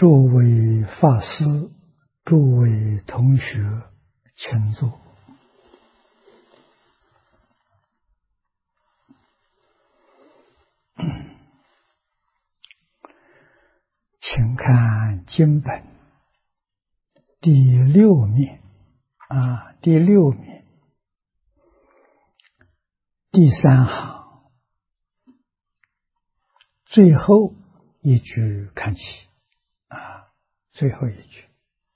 诸位法师，诸位同学，请坐。请看经本第6面第6面第3行最后一句看起最后一句，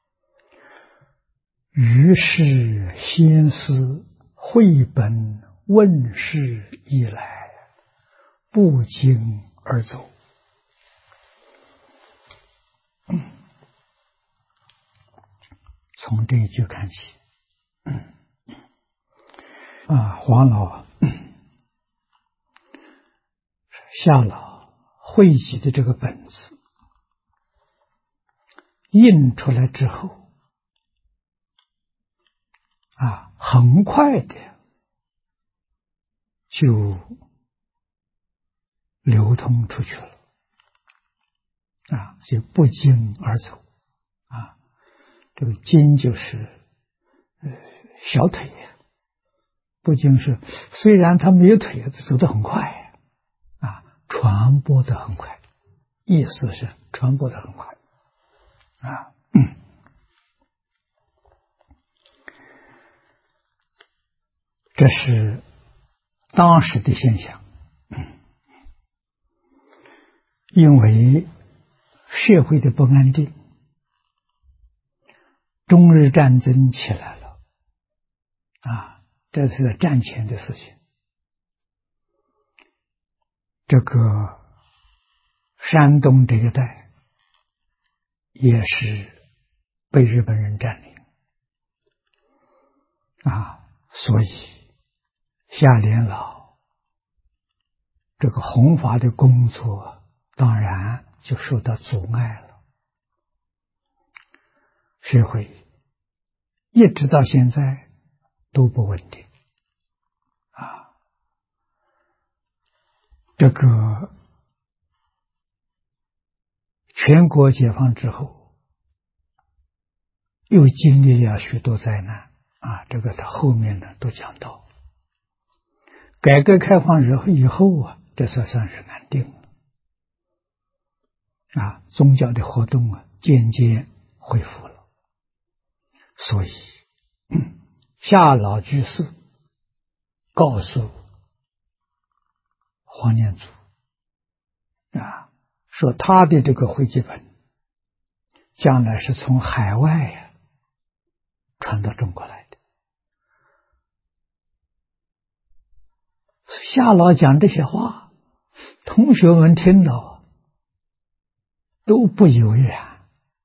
于是先师绘本问世以来，不胫而走。从这一句看起，黄老、夏老汇集的这个本子印出来之后，很快的就流通出去了，就不胫而走这个胫就是小腿不胫是虽然他没有腿，走得很快传播得很快，意思是传播得很快这是当时的现象。因为社会的不安定，中日战争起来了这是战前的事情。这个山东这一带也是被日本人占领所以夏联老这个弘法的工作当然就受到阻碍了。社会一直到现在都不稳定这个全国解放之后又经历了许多灾难这个他后面呢都讲到。改革开放以后这算是安定了宗教的活动渐渐恢复了。所以夏老居士告诉黄念祖说他的这个汇集本将来是从海外传到中国来的。夏老讲这些话，同学们听到都不以为然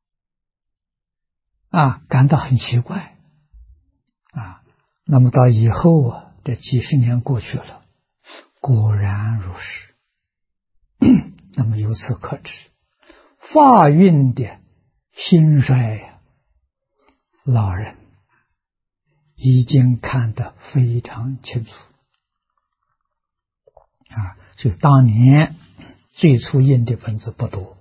感到很奇怪那么到以后这几十年过去了，果然如是。那么由此可知，法运的兴衰老人已经看得非常清楚就当年最初印的本子不多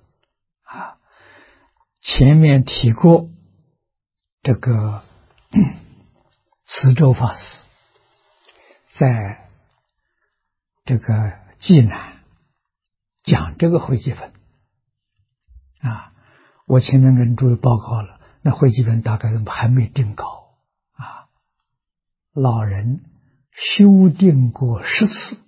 前面提过这个慈州法师在这个济南讲这个汇集本我前面跟诸位报告了，那汇集本大概还没定稿老人修订过10次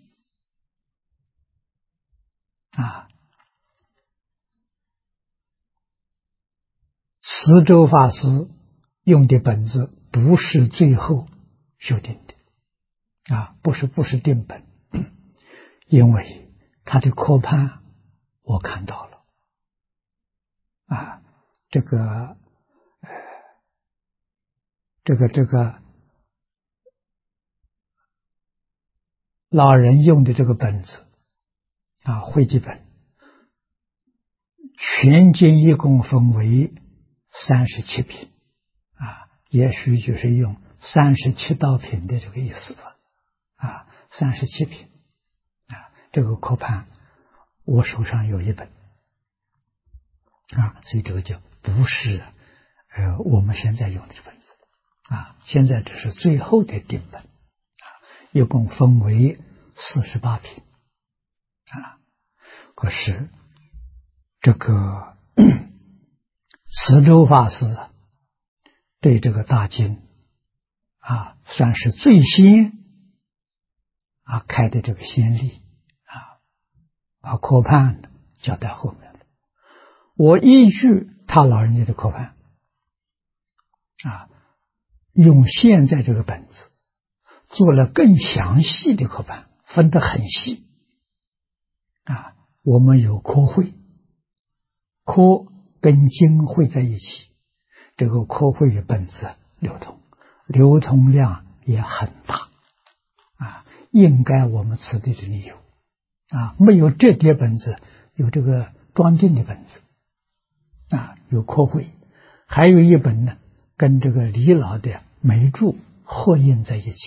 慈州法师用的本子不是最后修订的不是定本因为他的科判我看到了这个老人用的这个本子汇集本全经一共分为37品也许就是用37道品的这个意思吧37品这个科判我手上有一本所以这个就不是我们现在用的本子现在这是最后的定本一共分为48品可是这个慈州法师对这个大经算是最先开的这个先例把科判交代后面了。我依据他老人家的科判用现在这个本子做了更详细的科判，分得很细我们有科会，科跟经汇在一起，这个科会的本子流通量也很大应该我们此地的理由没有这叠本子，有这个装订的本子有科会，还有一本呢跟这个李老的梅注合印在一起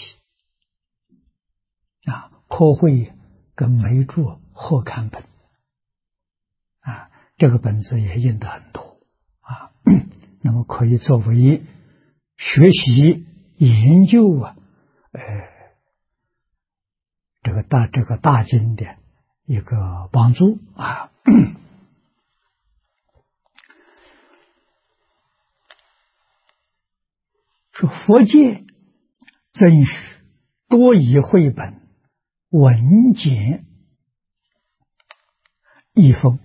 科会跟梅注合刊本这个本子也印得很多那么可以作为学习研究这个大经的一个帮助说佛界真许多以绘本文简易风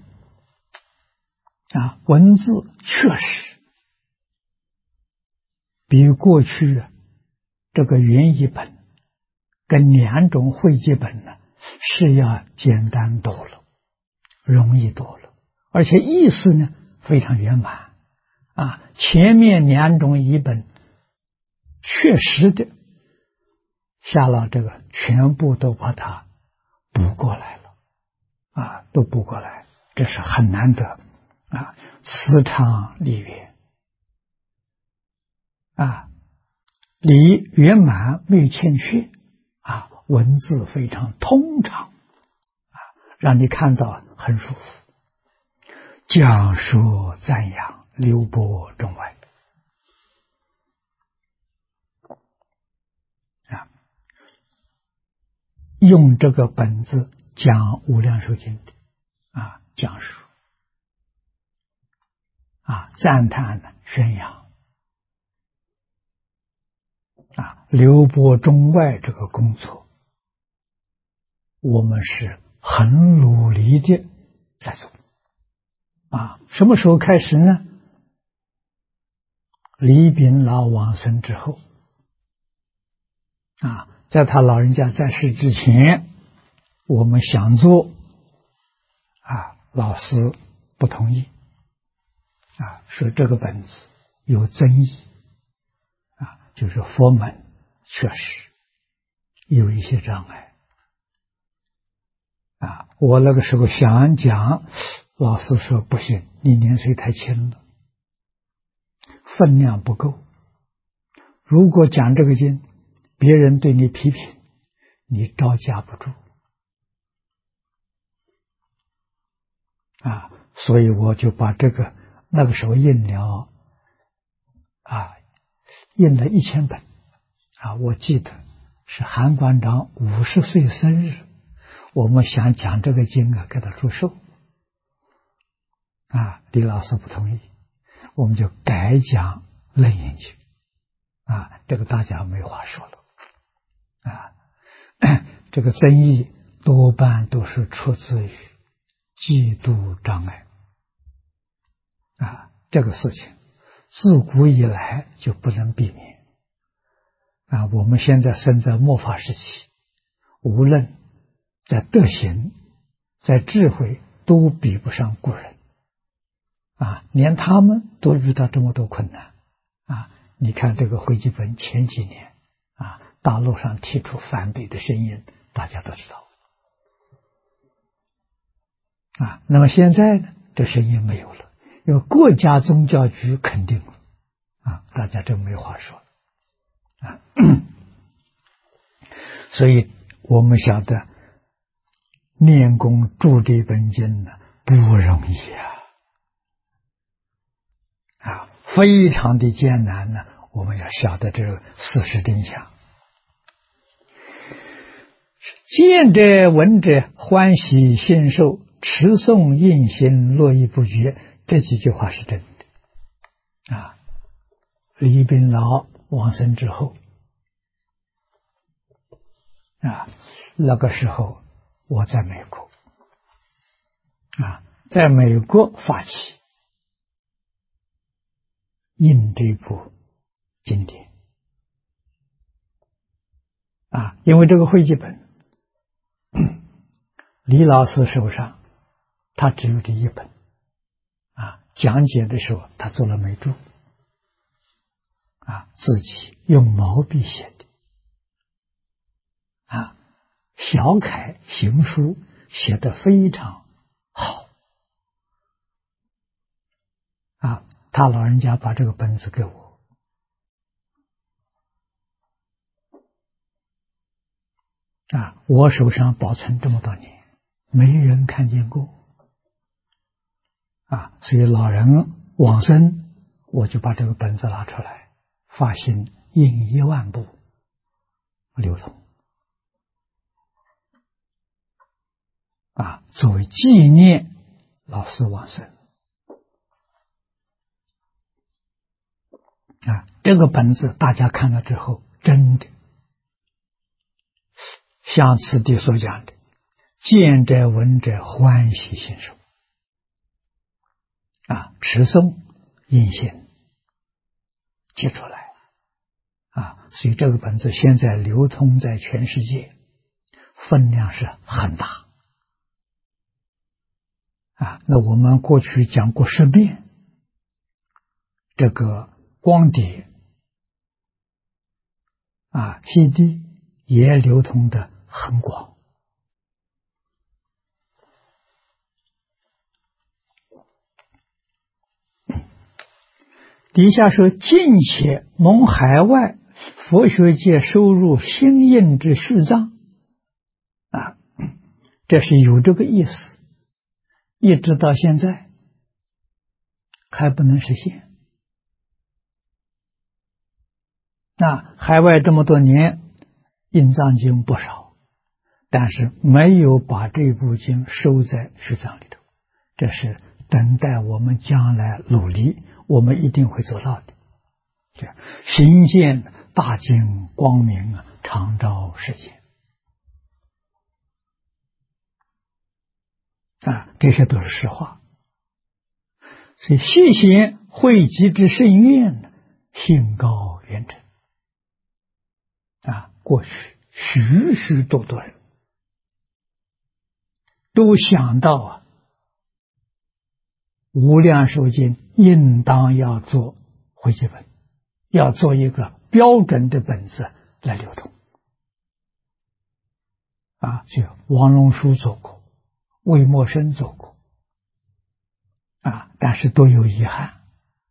文字确实比过去这个原译本跟两种汇集本呢是要简单多了，容易多了，而且意思呢非常圆满前面两种译本确实的夏老这个全部都把它补过来了都补过来，这是很难得词长理圆理圆满没有欠缺文字非常通畅让你看到很舒服，讲说赞扬流播中外用这个本子讲无量寿经的讲述赞叹宣扬流播中外这个工作我们是很努力的在做什么时候开始呢？李炳老往生之后在他老人家在世之前我们想做老师不同意说这个本子有争议就是佛门确实有一些障碍我那个时候想讲，老师说不行，你年岁太轻了，分量不够，如果讲这个经别人对你批评你招架不住所以我就把这个那个时候印了印了1000本我记得是韩馆长50岁生日，我们想讲这个经给他祝寿李老师不同意，我们就改讲楞严经这个大家没话说了这个争议多半都是出自于嫉妒障碍这个事情自古以来就不能避免我们现在生在末法时期，无论在德行在智慧都比不上古人连他们都遇到这么多困难你看这个汇集本前几年大陆上提出反对的声音大家都知道那么现在呢这声音没有了，因为国家宗教局肯定了大家真没话说所以我们晓得念功注这本经呢不容易非常的艰难呢。我们要晓得这个事实真相。见者闻者欢喜信受，持诵印行络绎不绝。这几句话是真的啊。李炳老往生之后啊，那个时候我在美国啊，在美国发起印这部经典啊，因为这个汇集本李老师手上他只有这一本啊，讲解的时候他做了美注啊，自己用毛笔写的啊，小楷行书写得非常好啊，他老人家把这个本子给我啊，我手上保存这么多年，没人看见过啊，所以老人往生，我就把这个本子拿出来，发行印10000部流通啊，作为纪念老师往生啊。这个本子大家看了之后，真的像此地所讲的，见者闻者欢喜信受啊，持诵印行接出来啊，所以这个本子现在流通在全世界，分量是很大啊。那我们过去讲过10遍，这个光碟啊 CD 也流通的很广。底下说，近且蒙海外佛学界收入新印之序藏啊，这是有这个意思，一直到现在还不能实现。那海外这么多年印藏经不少，但是没有把这部经收在序藏里头，这是等待我们将来努力，我们一定会做到的。行见大经光明常照世界啊，这些都是实话。所以细显汇集之甚愿，性高远者啊，过去许许多多人都想到啊，无量寿经应当要做汇集本，要做一个标准的本子来流通啊，就王龙书做过，魏默生做过啊，但是都有遗憾，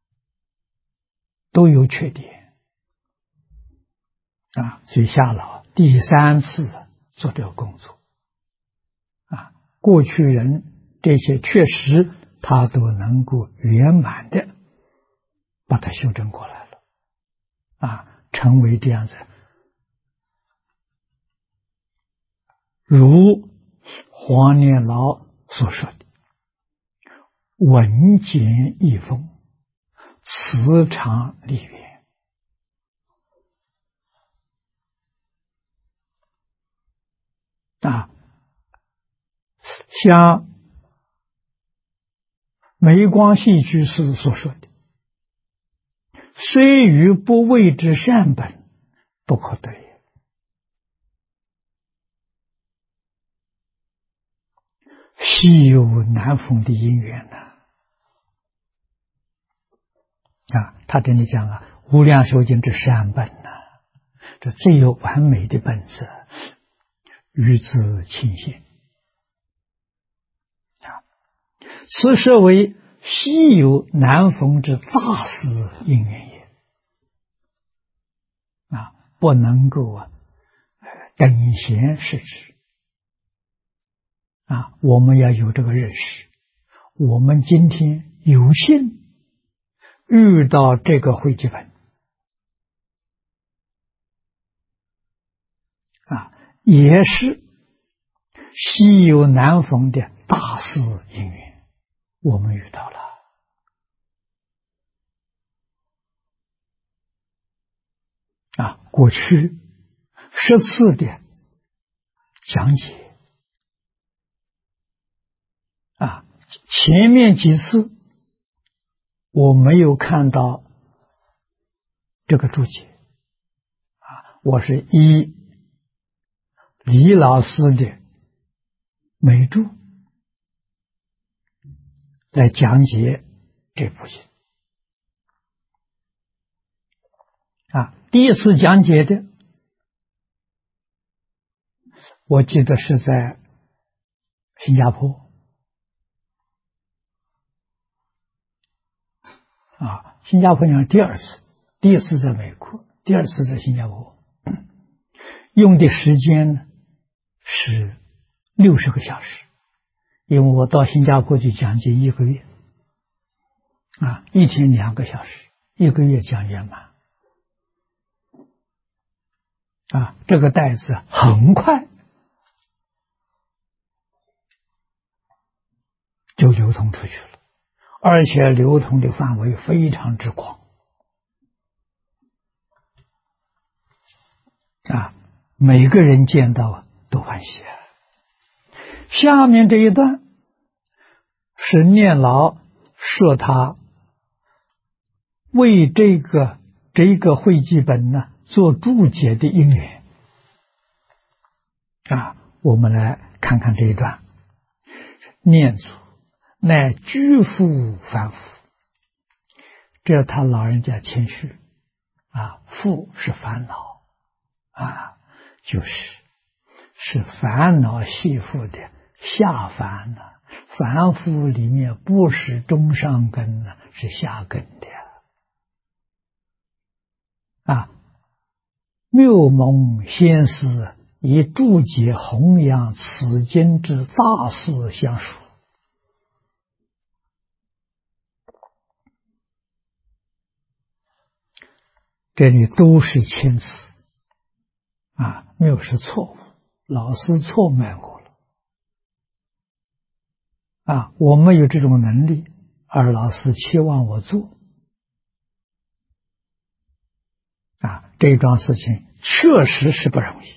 都有缺点啊，所以夏老第3次做这个工作啊，过去人这些确实他都能够圆满的把它修正过来了啊，成为这样子，如黄念老所说的文简意丰，辞长立远啊，像梅光系居士所说的，虽于不为之善本，不可得也。稀有难逢的因缘呐啊！他这里讲了无量寿经之善本呐，这最有完美的本子，于之庆幸啊！此设为稀有难逢之大事因缘也啊，不能够等闲视之啊！我们要有这个认识，我们今天有幸遇到这个会集本也是稀有难逢的大事因缘，我们遇到了过去10次的讲解前面几次我没有看到这个注解我是依李老师的美注来讲解这部经第一次讲解的，我记得是在新加坡新加坡讲第二次，第一次在美国，第二次在新加坡，用的时间呢是60个小时，因为我到新加坡去讲解1个月一天2个小时，1个月讲圆满这个袋子很快就流通出去了，而且流通的范围非常之广每个人见到都欢喜下面这一段是念老设他为这个会集本呢做注解的因缘我们来看看这一段。念祖乃居富凡夫，这他老人家谦虚富是烦恼是烦恼系缚的下凡凡夫里面不是中上根是下根的妙蒙先师以注解弘扬此经之大事相属这里都是谦词没有是错误，老师错卖过了我没有这种能力，而老师期望我做这桩事情确实是不容易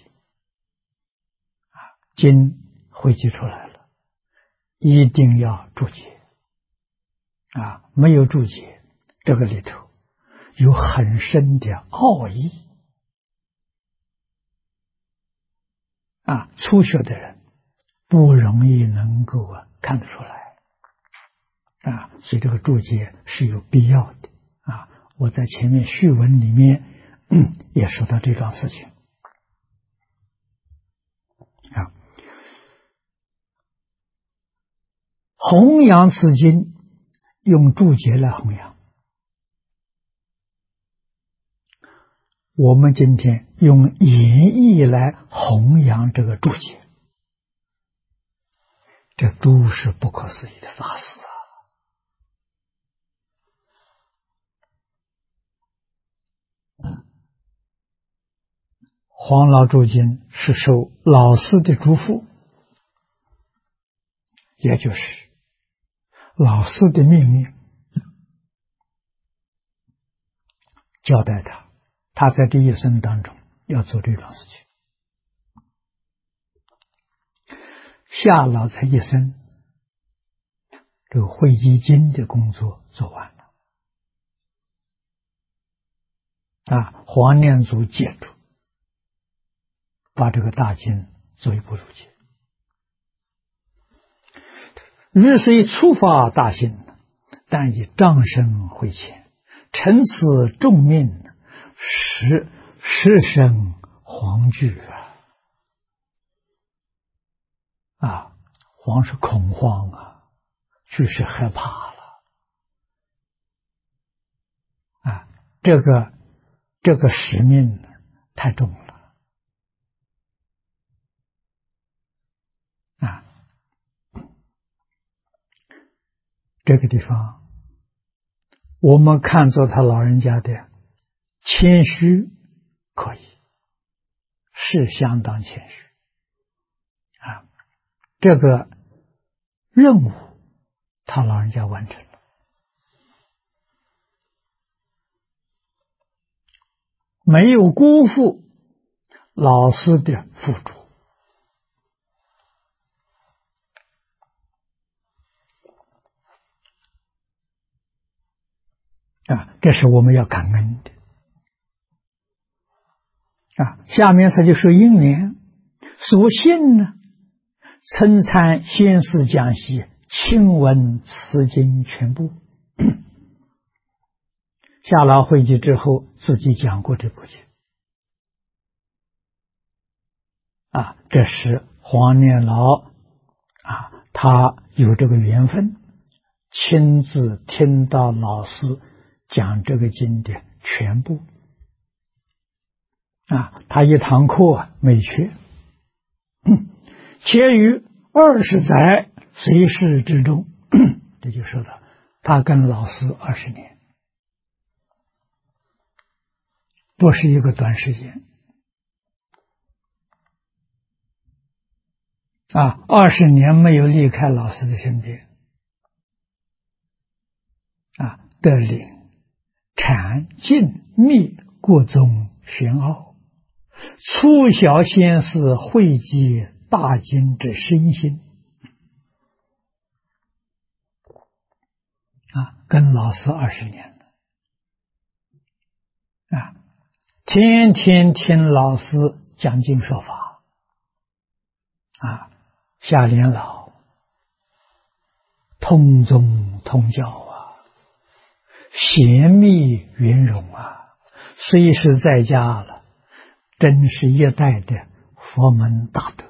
经汇集出来了，一定要注解没有注解，这个里头有很深的奥义初学的人不容易能够看得出来所以这个注解是有必要的我在前面序文里面也说到这桩事情弘扬此经用注解来弘扬，我们今天用演绎来弘扬这个注解，这都是不可思议的大事黄老注经是受老师的嘱咐，也就是老师的命令，交代他在这一生当中要做这桩事情。夏老才一生这个汇集经的工作做完了黄念祖接住，把这个大经做一部注解。于虽初发大心，但以丈身会前，承此重命，实生惶惧惶是恐慌惧是害怕了这个使命太重了这个地方我们看作他老人家的谦虚，可以，是相当谦虚啊。这个任务他老人家完成了，没有辜负老师的付出啊，这是我们要感恩的啊。下面他就说因缘所幸呢，曾参先师讲习，亲闻此经全部。下老会集之后，自己讲过这部经啊，这是黄念老啊，他有这个缘分，亲自听到老师讲这个经典全部啊，他一堂课没缺，且于20载随事之中，这就说到他跟老师20年，不是一个短时间啊，20年没有离开老师的身边啊，得领禅静密各宗玄奥，粗小先师汇集大经之身心啊，跟老师20年了啊，天天听老师讲经说法啊，下联老通宗通教啊，贤密圆融啊，虽是在家了，真是一代的佛门大德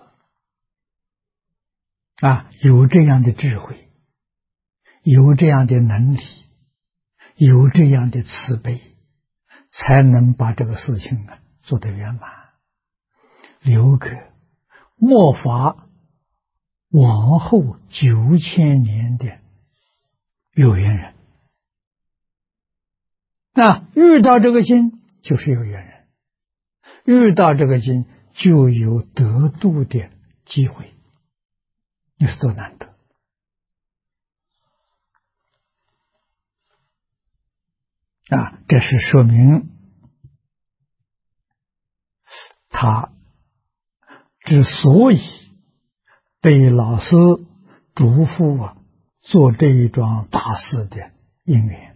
啊，有这样的智慧，有这样的能力，有这样的慈悲，才能把这个事情做得圆满，留给末法往后9000年的有缘人。那遇到这个经就是有缘人，遇到这个经就有得度的机会，你是多难得啊！这是说明他之所以被老师嘱咐做这一桩大事的因缘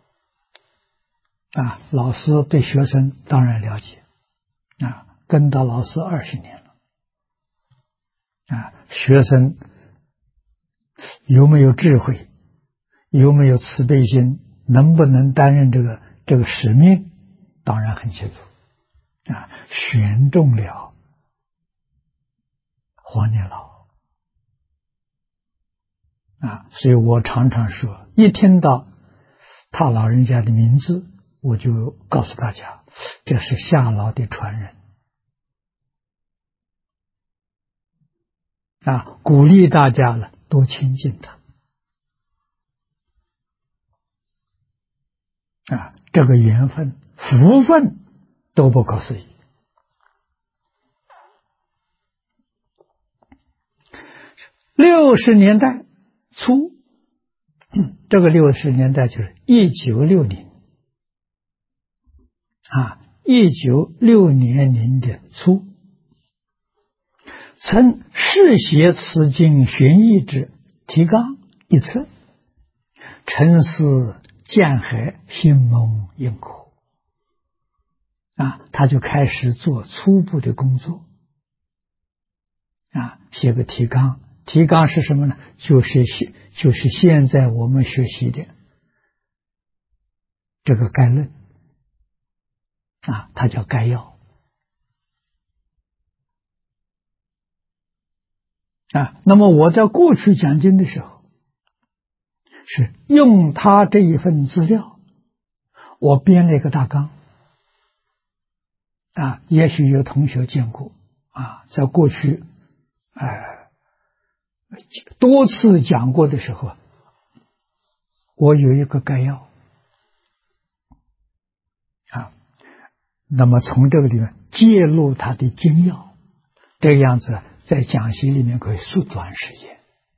啊。老师对学生当然了解啊，跟到老师20年了啊，学生有没有智慧，有没有慈悲心，能不能担任这个使命，当然很清楚啊，选中了黄念老啊，所以我常常说，一听到他老人家的名字，我就告诉大家，这是夏老的传人啊，鼓励大家了多亲近他啊，这个缘分福分都不可思议。60年代初，这个60年代就是1960啊，1960年的初，曾试写此经玄义之提纲一册，沉思见海，心蒙应苦啊，他就开始做初步的工作啊，写个提纲。提纲是什么呢？就是现在我们学习的这个概论啊，它叫概要啊。那么我在过去讲经的时候，是用他这一份资料，我编了一个大纲啊。也许有同学见过啊，在过去多次讲过的时候，我有一个概要那么从这个里面揭露他的精要，这个样子在讲习里面可以缩短时间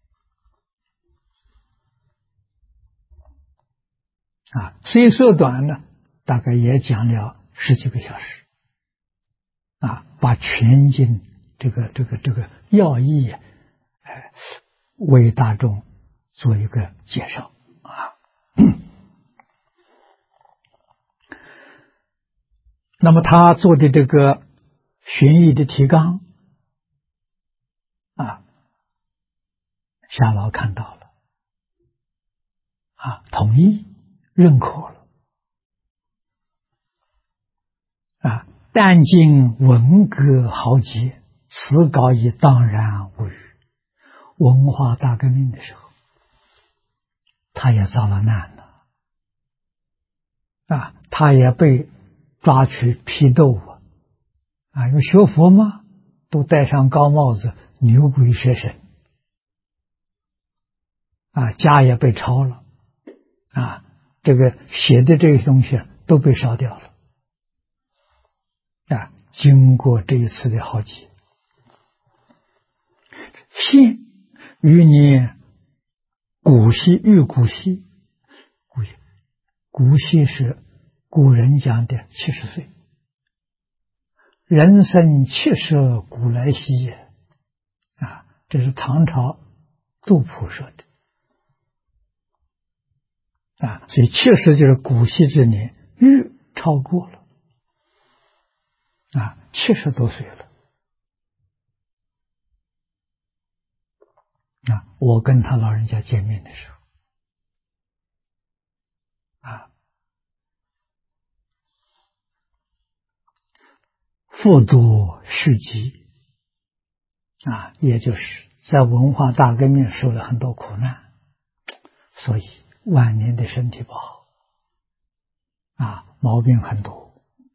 啊，虽缩短呢，大概也讲了10几个小时啊，把全经这个要义为大众做一个介绍啊。那么他做的这个寻义的提纲啊，夏老看到了啊，同意认可了啊。但经文革豪杰，此稿已荡然无语。文化大革命的时候，他也遭了难了啊，他也被抓去批斗啊，因为学佛嘛，都戴上高帽子，牛鬼蛇神啊，家也被抄了啊，这个写的这些东西都被烧掉了啊。经过这一次的浩劫，现余年古稀遇古稀，古稀是古人讲的70岁，人生70古来稀啊，这是唐朝杜甫说的啊，所以70就是古稀之年，遇超过了啊，70多岁了啊。我跟他老人家见面的时候啊，复读事迹啊，也就是在文化大革命受了很多苦难，所以晚年的身体不好啊，毛病很多。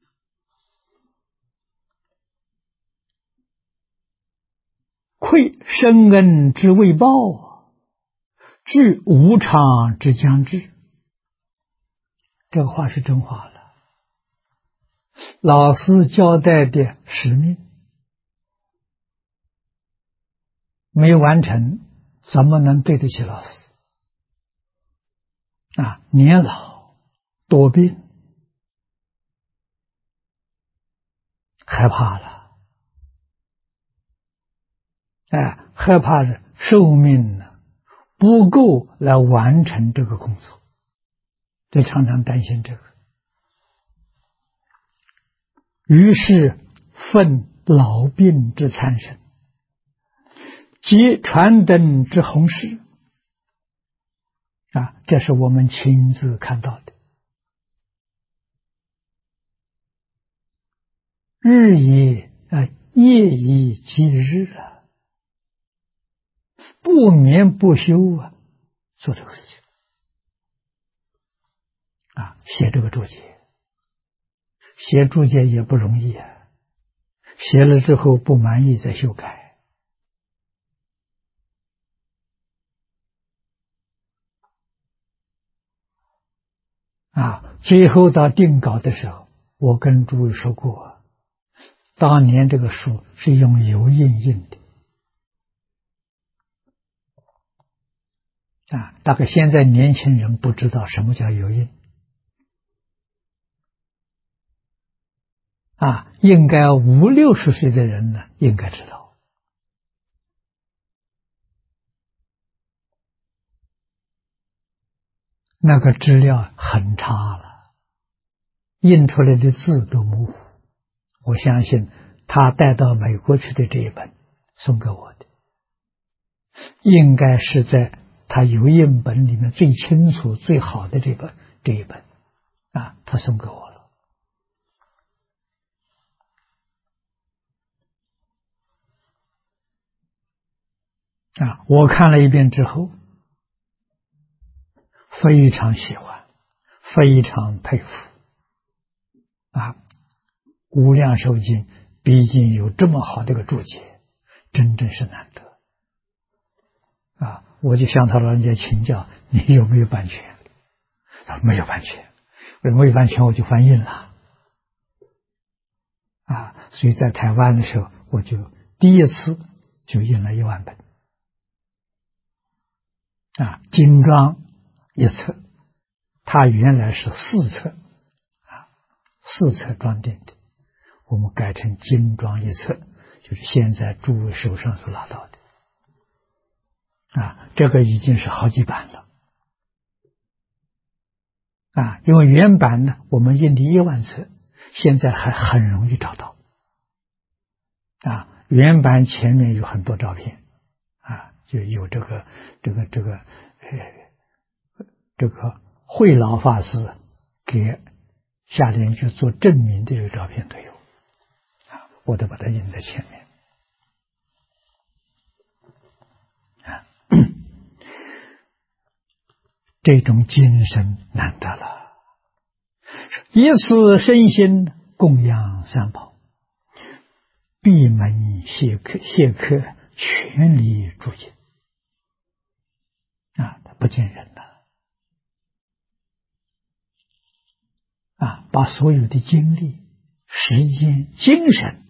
愧深恩之未报，惧无常之将至。这个话是真话了。老师交代的使命没完成，怎么能对得起老师啊？年老多病，害怕了。害怕的寿命呢不够来完成这个工作，就常常担心这个。于是愤老病之残生，及传灯之弘誓啊，这是我们亲自看到的。日以夜以继日啊，不眠不休啊，做这个事情啊，写这个注解，写注解也不容易啊，写了之后不满意再修改啊。最后到定稿的时候，我跟诸位说过，当年这个书是用油印印的啊，大概现在年轻人不知道什么叫油印啊，应该50、60岁的人呢应该知道。那个质量很差了，印出来的字都模糊。我相信他带到美国去的这一本送给我的，应该是在他油印本里面最清楚最好的这一本啊，他送给我了啊。我看了一遍之后非常喜欢，非常佩服啊。无量寿经毕竟有这么好的一个注解，真正是难得啊。我就向他老人家请教，你有没有版权？没有版权，没有版权我就翻印了所以在台湾的时候，我就第一次就印了1万本精装一册，它原来是4册4册装订的，我们改成精装一册，就是现在诸位手上所拿到的这个已经是好几版了因为原版呢，我们印的1万册，现在还很容易找到原版前面有很多照片就有这个慧老法师给夏莲居做证明的这个照片都有我都把它印在前面这种精神难得了，以此身心供养三宝，闭门谢客，全力助敬他不见人了把所有的精力、时间、精神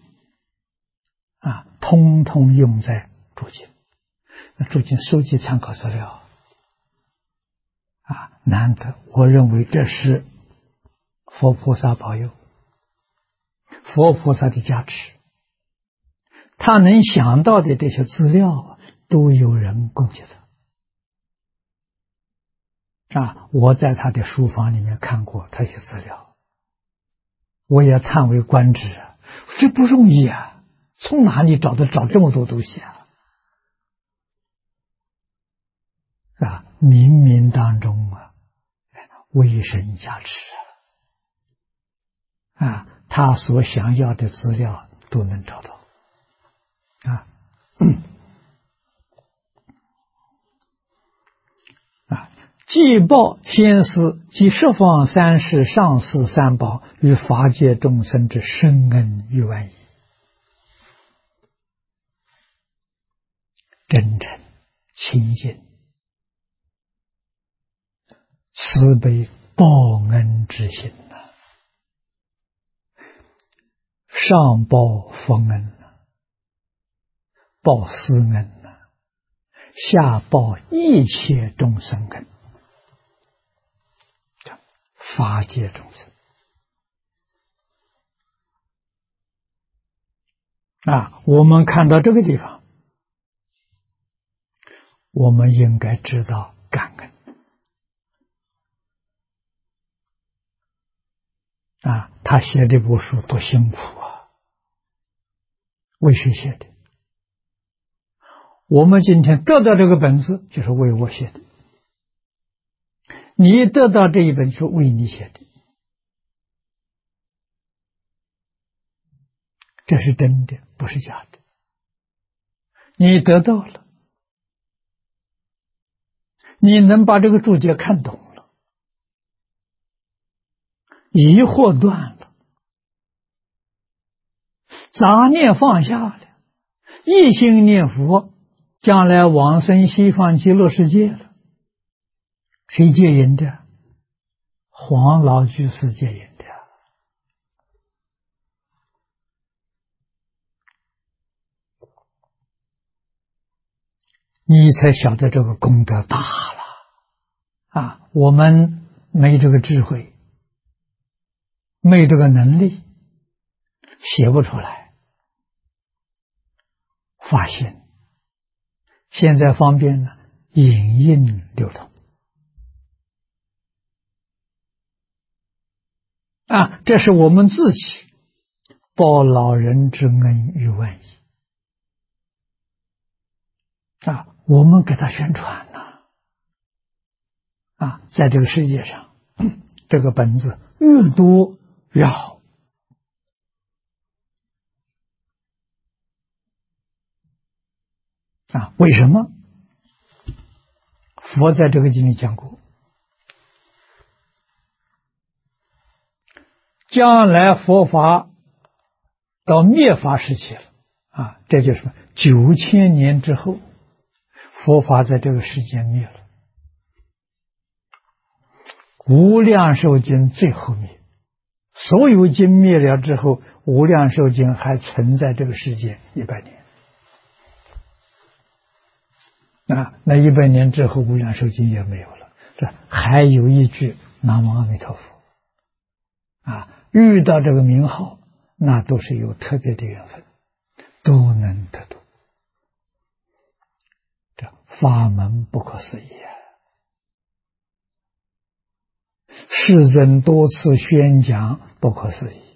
通通用在助敬。助敬收集参考资料难得，我认为这是佛菩萨保佑，佛菩萨的加持，他能想到的这些资料都有人供给他我在他的书房里面看过他些资料，我也叹为观止这不容易从哪里找这么多东西冥冥当中为神加持他所想要的资料都能找到既报先师及十方三世上师三宝与法界众生之深恩于万亿，真诚亲近慈悲报恩之心上报封恩报私恩下报一切众生恩，法界众生我们看到这个地方，我们应该知道感恩他写这部书多辛苦为谁写的？我们今天得到这个本子就是为我写的，你得到这一本是为你写的，这是真的，不是假的。你得到了，你能把这个注解看懂了，疑惑断了，杂念放下了，一心念佛，将来往生西方极乐世界了。谁接引的？黄老居士接引的。你才晓得这个功德大了我们没这个智慧，没这个能力，写不出来。发现现在方便呢，影印流通这是我们自己报老人之恩于万亿我们给他宣传在这个世界上这个本子越多越好为什么？佛在这个经里讲过，将来佛法到灭法时期了这就是9000年之后，佛法在这个世间灭了，无量寿经最后灭， 所有经灭了之后，无量寿经还存在这个世界100年。那100年之后，无量寿经也没有了，这还有一句南无阿弥陀佛。遇到这个名号，那都是有特别的缘分，都能得度。这法门不可思议啊！世尊多次宣讲不可思议，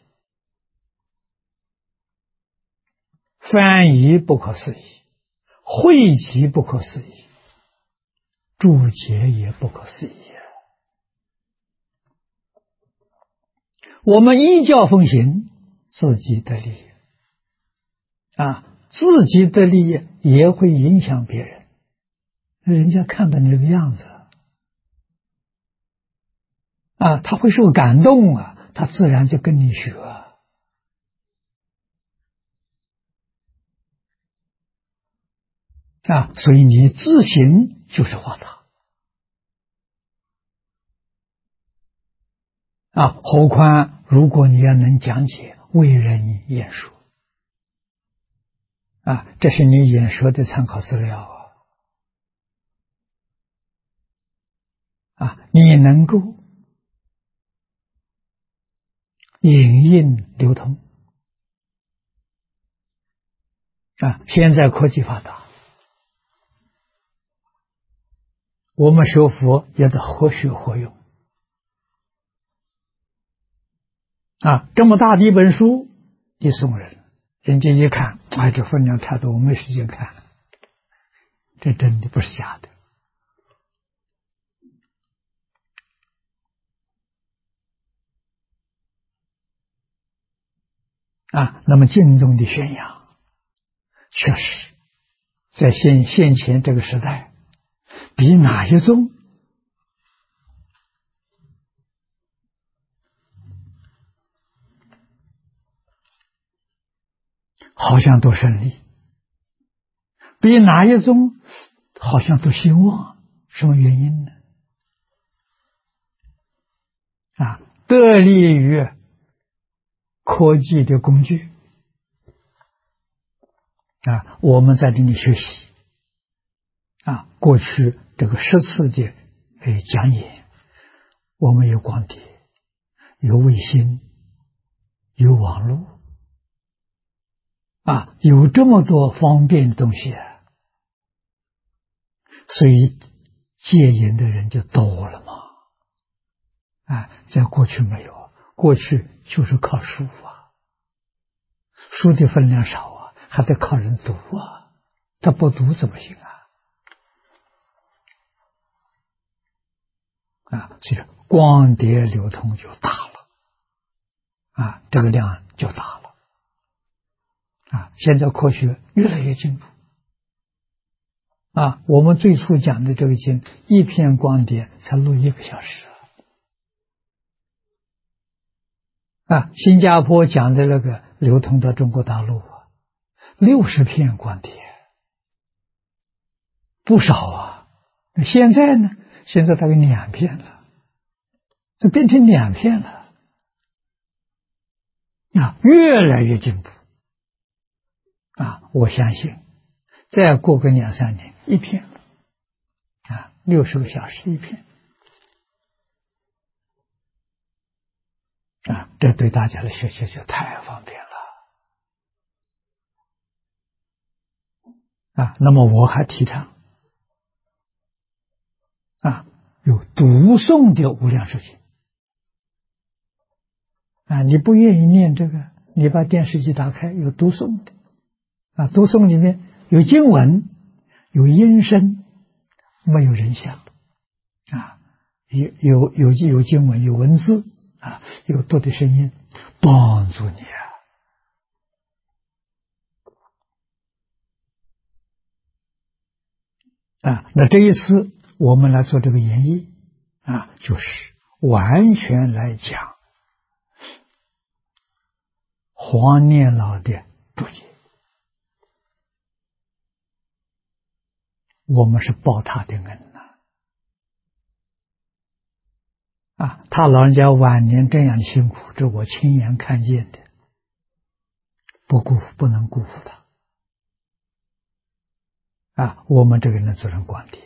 翻译不可思议，汇集不可思议，注解也不可思议。我们依教奉行，自己的利益自己的利益也会影响别人，人家看到你这个样子他会受感动他自然就跟你学所以你自行就是化他何况如果你要能讲解，为人演说这是你演说的参考资料你能够影印流通现在科技发达，我们学佛也得活学活用这么大的一本书一送人，人家一看这分量太多，我没时间看，这真的不是假的那么经中的宣扬确实在现前这个时代，比哪一宗好像都胜利，比哪一宗好像都兴旺。什么原因呢？得力于科技的工具我们在这里学习过去这个10次的讲演，我们有光碟，有卫星，有网络有这么多方便的东西所以戒严的人就多了嘛在过去没有，过去就是靠书书的分量少还得靠人读他不读怎么行所以光碟流通就大了这个量就大了现在科学越来越进步我们最初讲的这个经，一片光碟才录1个小时新加坡讲的那个流通到中国大陆60片光碟，不少现在呢？现在大概2片了，这变成2片了越来越进步我相信再过个2-3年1片60个小时1片这对大家的学习就太方便了那么我还提倡有读诵的无量寿经你不愿意念这个，你把电视机打开，有读诵的读诵里面有经文，有音声，没有人像有经文，有文字有读的声音，帮助你那这一次我们来做这个演绎就是完全来讲黄念老的注解，我们是报他的恩啊，他老人家晚年这样的辛苦，这我亲眼看见的，不能辜负他。啊，我们这个人做成光碟，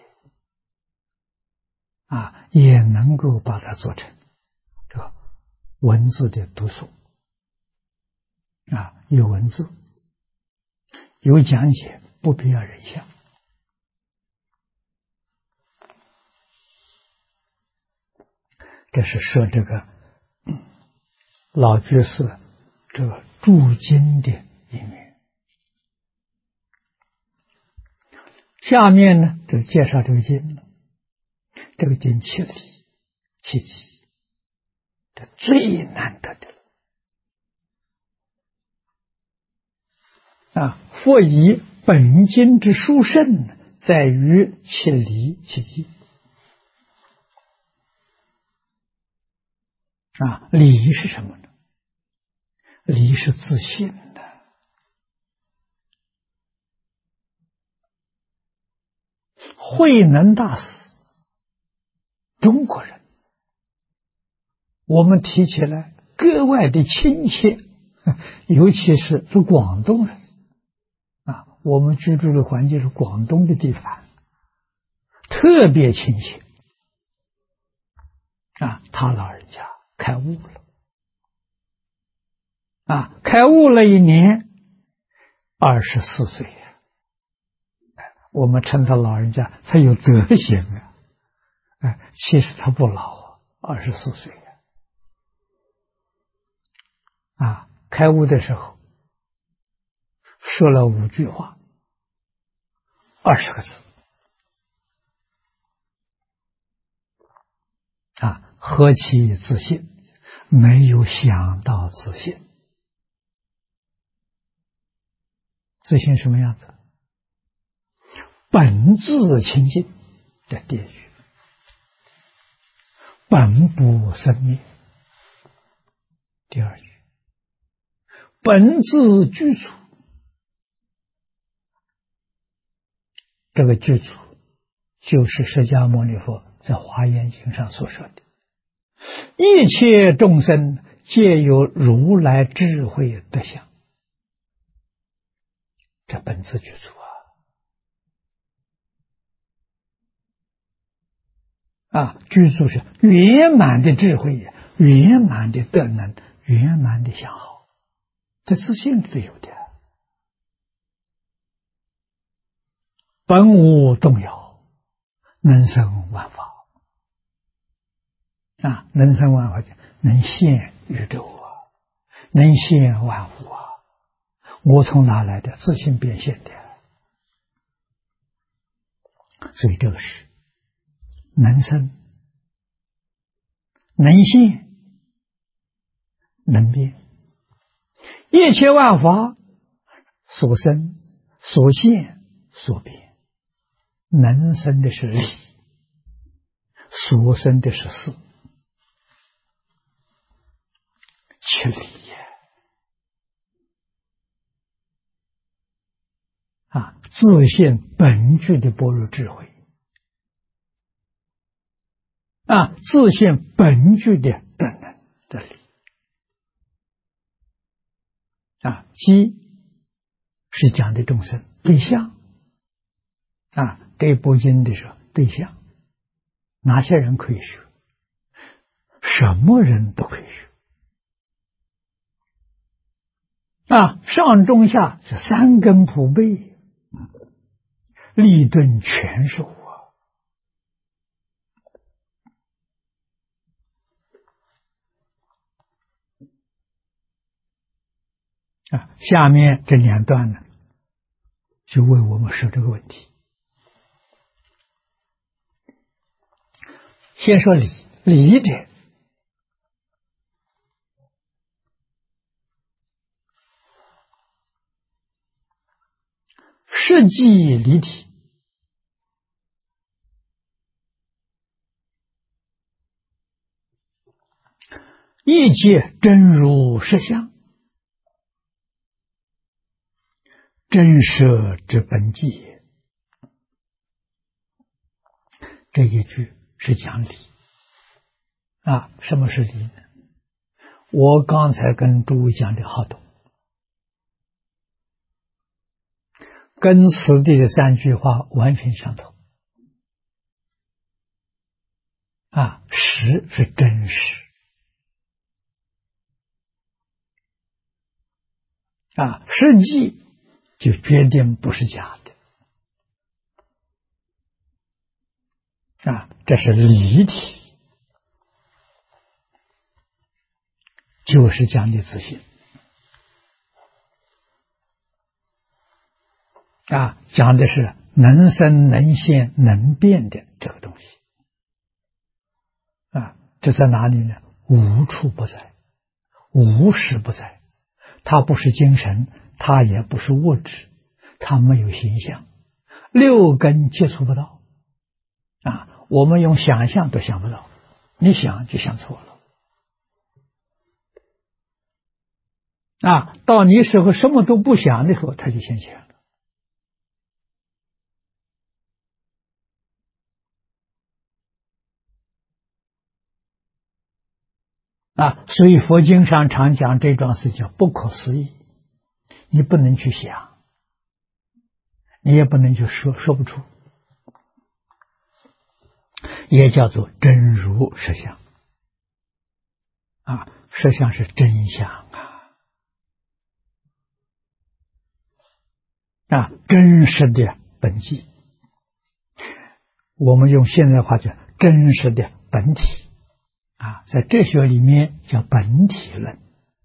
啊，也能够把它做成这个文字的读诵，啊，有文字，有讲解，不必要人像。这是说这个老居士这个注经的一面。下面呢，就是介绍这个经，这个经7理7集，这最难得的了。啊，佛以本经之殊胜，在于7理7集。啊，理是什么呢？理是自信的。慧能大师，中国人，我们提起来格外的亲切，尤其是广东人啊，我们居住的环境是广东的地盘，特别亲切啊。他老人家开悟了啊，开悟了1年，24岁呀。我们称他老人家，他有德行啊。其实他不老啊，24岁啊。开悟的时候说了5句话，20个字啊，何其自信，没有想到自信。自信什么样子？本自清净的第1句，本不生灭第2句，本自具足。这个具足就是释迦牟尼佛在华严经上所说的，一切众生皆有如来智慧德相。这本自具足啊，具足是圆满的智慧，圆满的德能，圆满的相好，这自信里头有的。本无动摇，能生万法啊，能生万法，能现宇宙啊，能现万物啊。我从哪来的？自信变现的。所以这个是能生、能现、能变，一切万法所生、所现、所变。能生的是理，所生的是事，7理啊，自现本具的般若智慧啊，自现本具的德能的理啊。机是讲的众生对象啊，这部经的时候对象，哪些人可以学？什么人都可以学啊，上中下是3根普被，立顿全收啊。下面这2段呢，就为我们说这个问题。先说理，理者实际离体，一切真如实相，真实之本际也。这一句是讲理什么是理呢？我刚才跟诸位讲的好懂，跟此地的3句话完全相同。实是真实，实际就决定不是假的，这是理体，就是讲的自信，讲的是能生能现能变的这个东西，这在哪里呢？无处不在，无时不在。它不是精神，它也不是物质，它没有形象，6根接触不到，我们用想象都想不到，你想就想错了，到你时候什么都不想的时候，它就现前了。所以佛经上常讲这桩事叫不可思议，你不能去想，你也不能去说不出，也叫做真如实相，实相是真相真实的本际，我们用现在话叫真实的本体在哲学里面叫本体论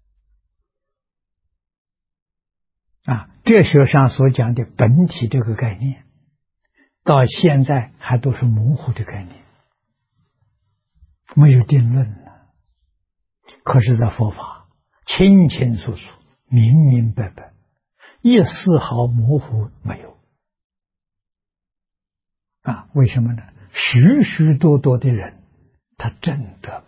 哲学上所讲的本体这个概念，到现在还都是模糊的概念，没有定论了。可是，在佛法清清楚楚、明明白白，一丝毫模糊没有为什么呢？许许多多的人他证得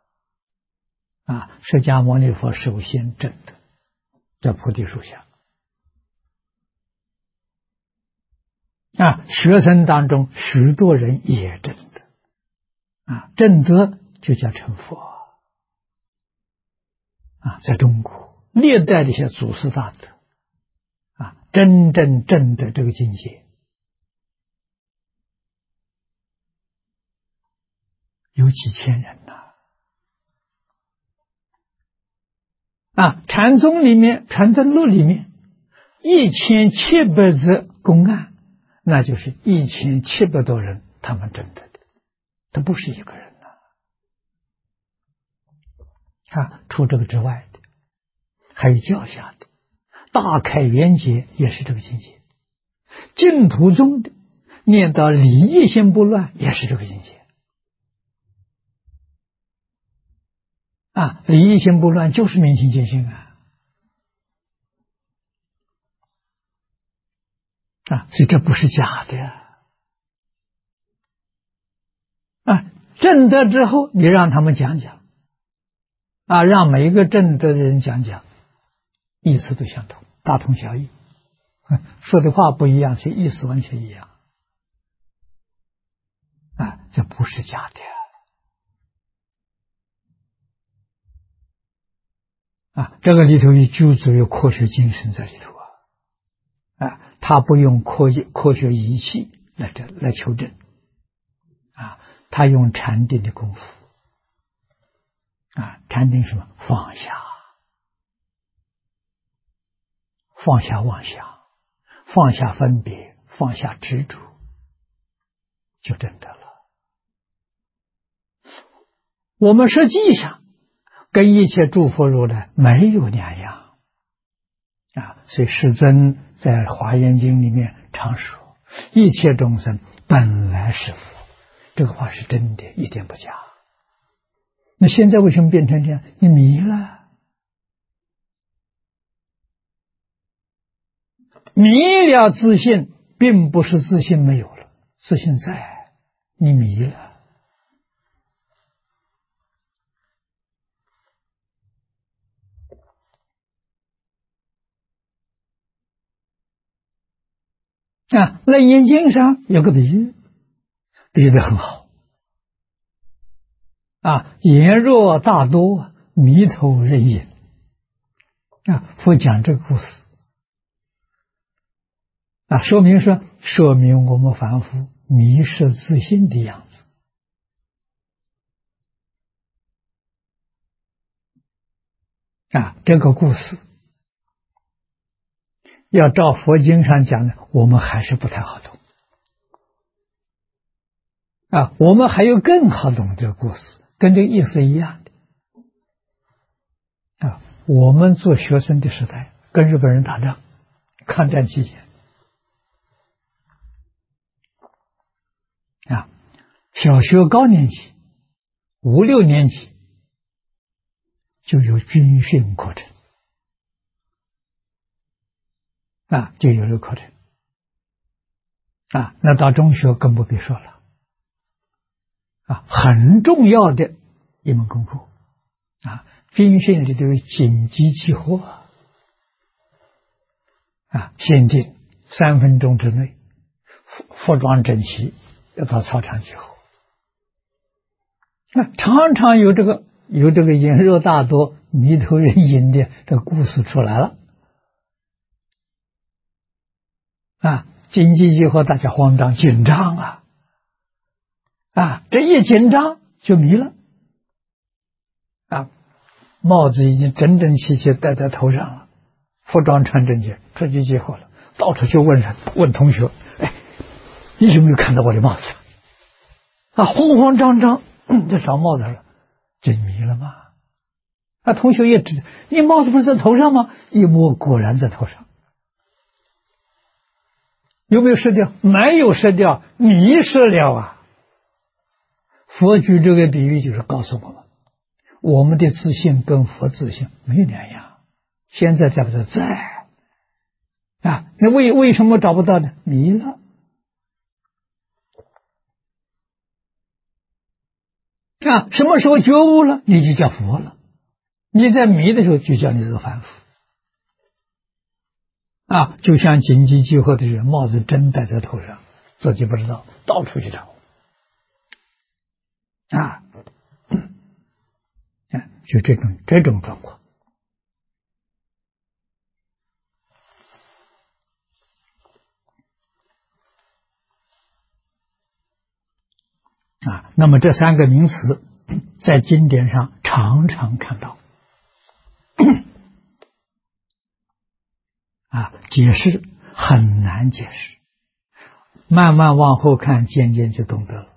释迦牟尼佛首先证得，在菩提树下学生当中许多人也证得证得就叫成佛在中国历代的一些祖师大德真正证得这个境界有几千人禅宗里面传真录里面1700则公案，那就是1700多人他们证得的，他不是一个人除这个之外的还有教下的大开圆觉也是这个境界，净土中的念到理业心不乱也是这个境界理业心不乱就是明心见性所以这不是假的证得之后你让他们讲讲让每一个证得的人讲讲，意思都相同，大同小异说的话不一样，却意思完全一样这不是假的这个里头有具足有科学精神在里头他不用科学仪器来求证他用禅定的功夫禅定什么？放下妄想，放下分别，放下执着，就证得了。我们实际上跟一切诸佛如来没有两样所以世尊在《华严经》里面常说，一切众生本来是佛，这个话是真的，一点不假。那现在为什么变成这样？你迷了，迷了自信，并不是自信没有了，自信在，你迷了。楞严经上有个比喻，比喻得很好言若大多，迷头人引。佛讲这个故事说明我们凡夫迷失自信的样子这个故事要照佛经上讲的，我们还是不太好懂我们还有更好懂这个故事，跟这个意思一样的我们做学生的时代，跟日本人打仗，抗战期间小学高年级5、6年级就有军训课程就有这个课程那到中学更不必说了很重要的一门功夫军训里头有紧急集合限定3分钟之内服装整齐，要到操场集合常常有这个言若大多，迷头人引的这个故事出来了紧急集合，大家慌张紧张这一紧张就迷了帽子已经整整齐齐戴在头上了，服装穿整齐，出去集合了，到处去问人，问同学，你有没有看到我的帽子慌慌张张在找帽子了，就迷了吗？同学也知道，你帽子不是在头上吗？一摸果然在头上，有没有失掉？没有失掉，迷失了佛举这个比喻就是告诉我们，我们的自信跟佛自信没有两样，现在在不在那为什么找不到呢？迷了什么时候觉悟了，你就叫佛了。你在迷的时候，就叫你是凡夫就像紧急集合的人，帽子真戴在头上，自己不知道，到处去找就这种状况那么这3个名词在经典上常常看到解释很难解释，慢慢往后看，渐渐就懂得了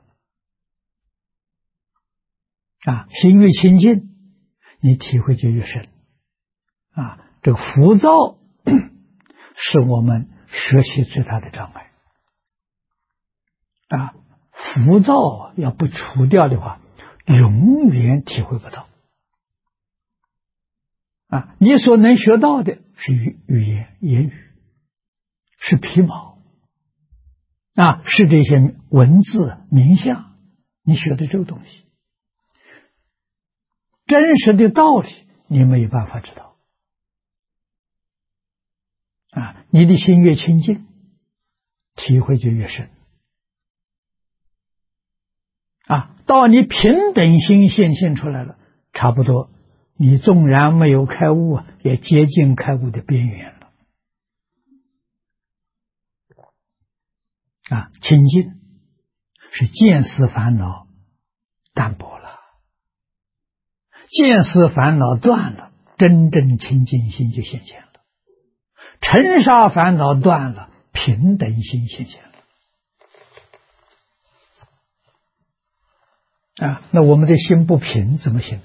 心越清净，你体会就越深这个浮躁是我们学习最大的障碍浮躁要不除掉的话，永远体会不到你所能学到的是语言言语，是皮毛是这些文字名相，你学的这个东西，真实的道理你没有办法知道你的心越清净，体会就越深到你平等心现现出来了，差不多你纵然没有开悟也接近开悟的边缘了清净是见思烦恼淡薄了，见思烦恼断了，真正清净心就现前了，尘沙烦恼断了，平等心现前了那我们的心不平怎么行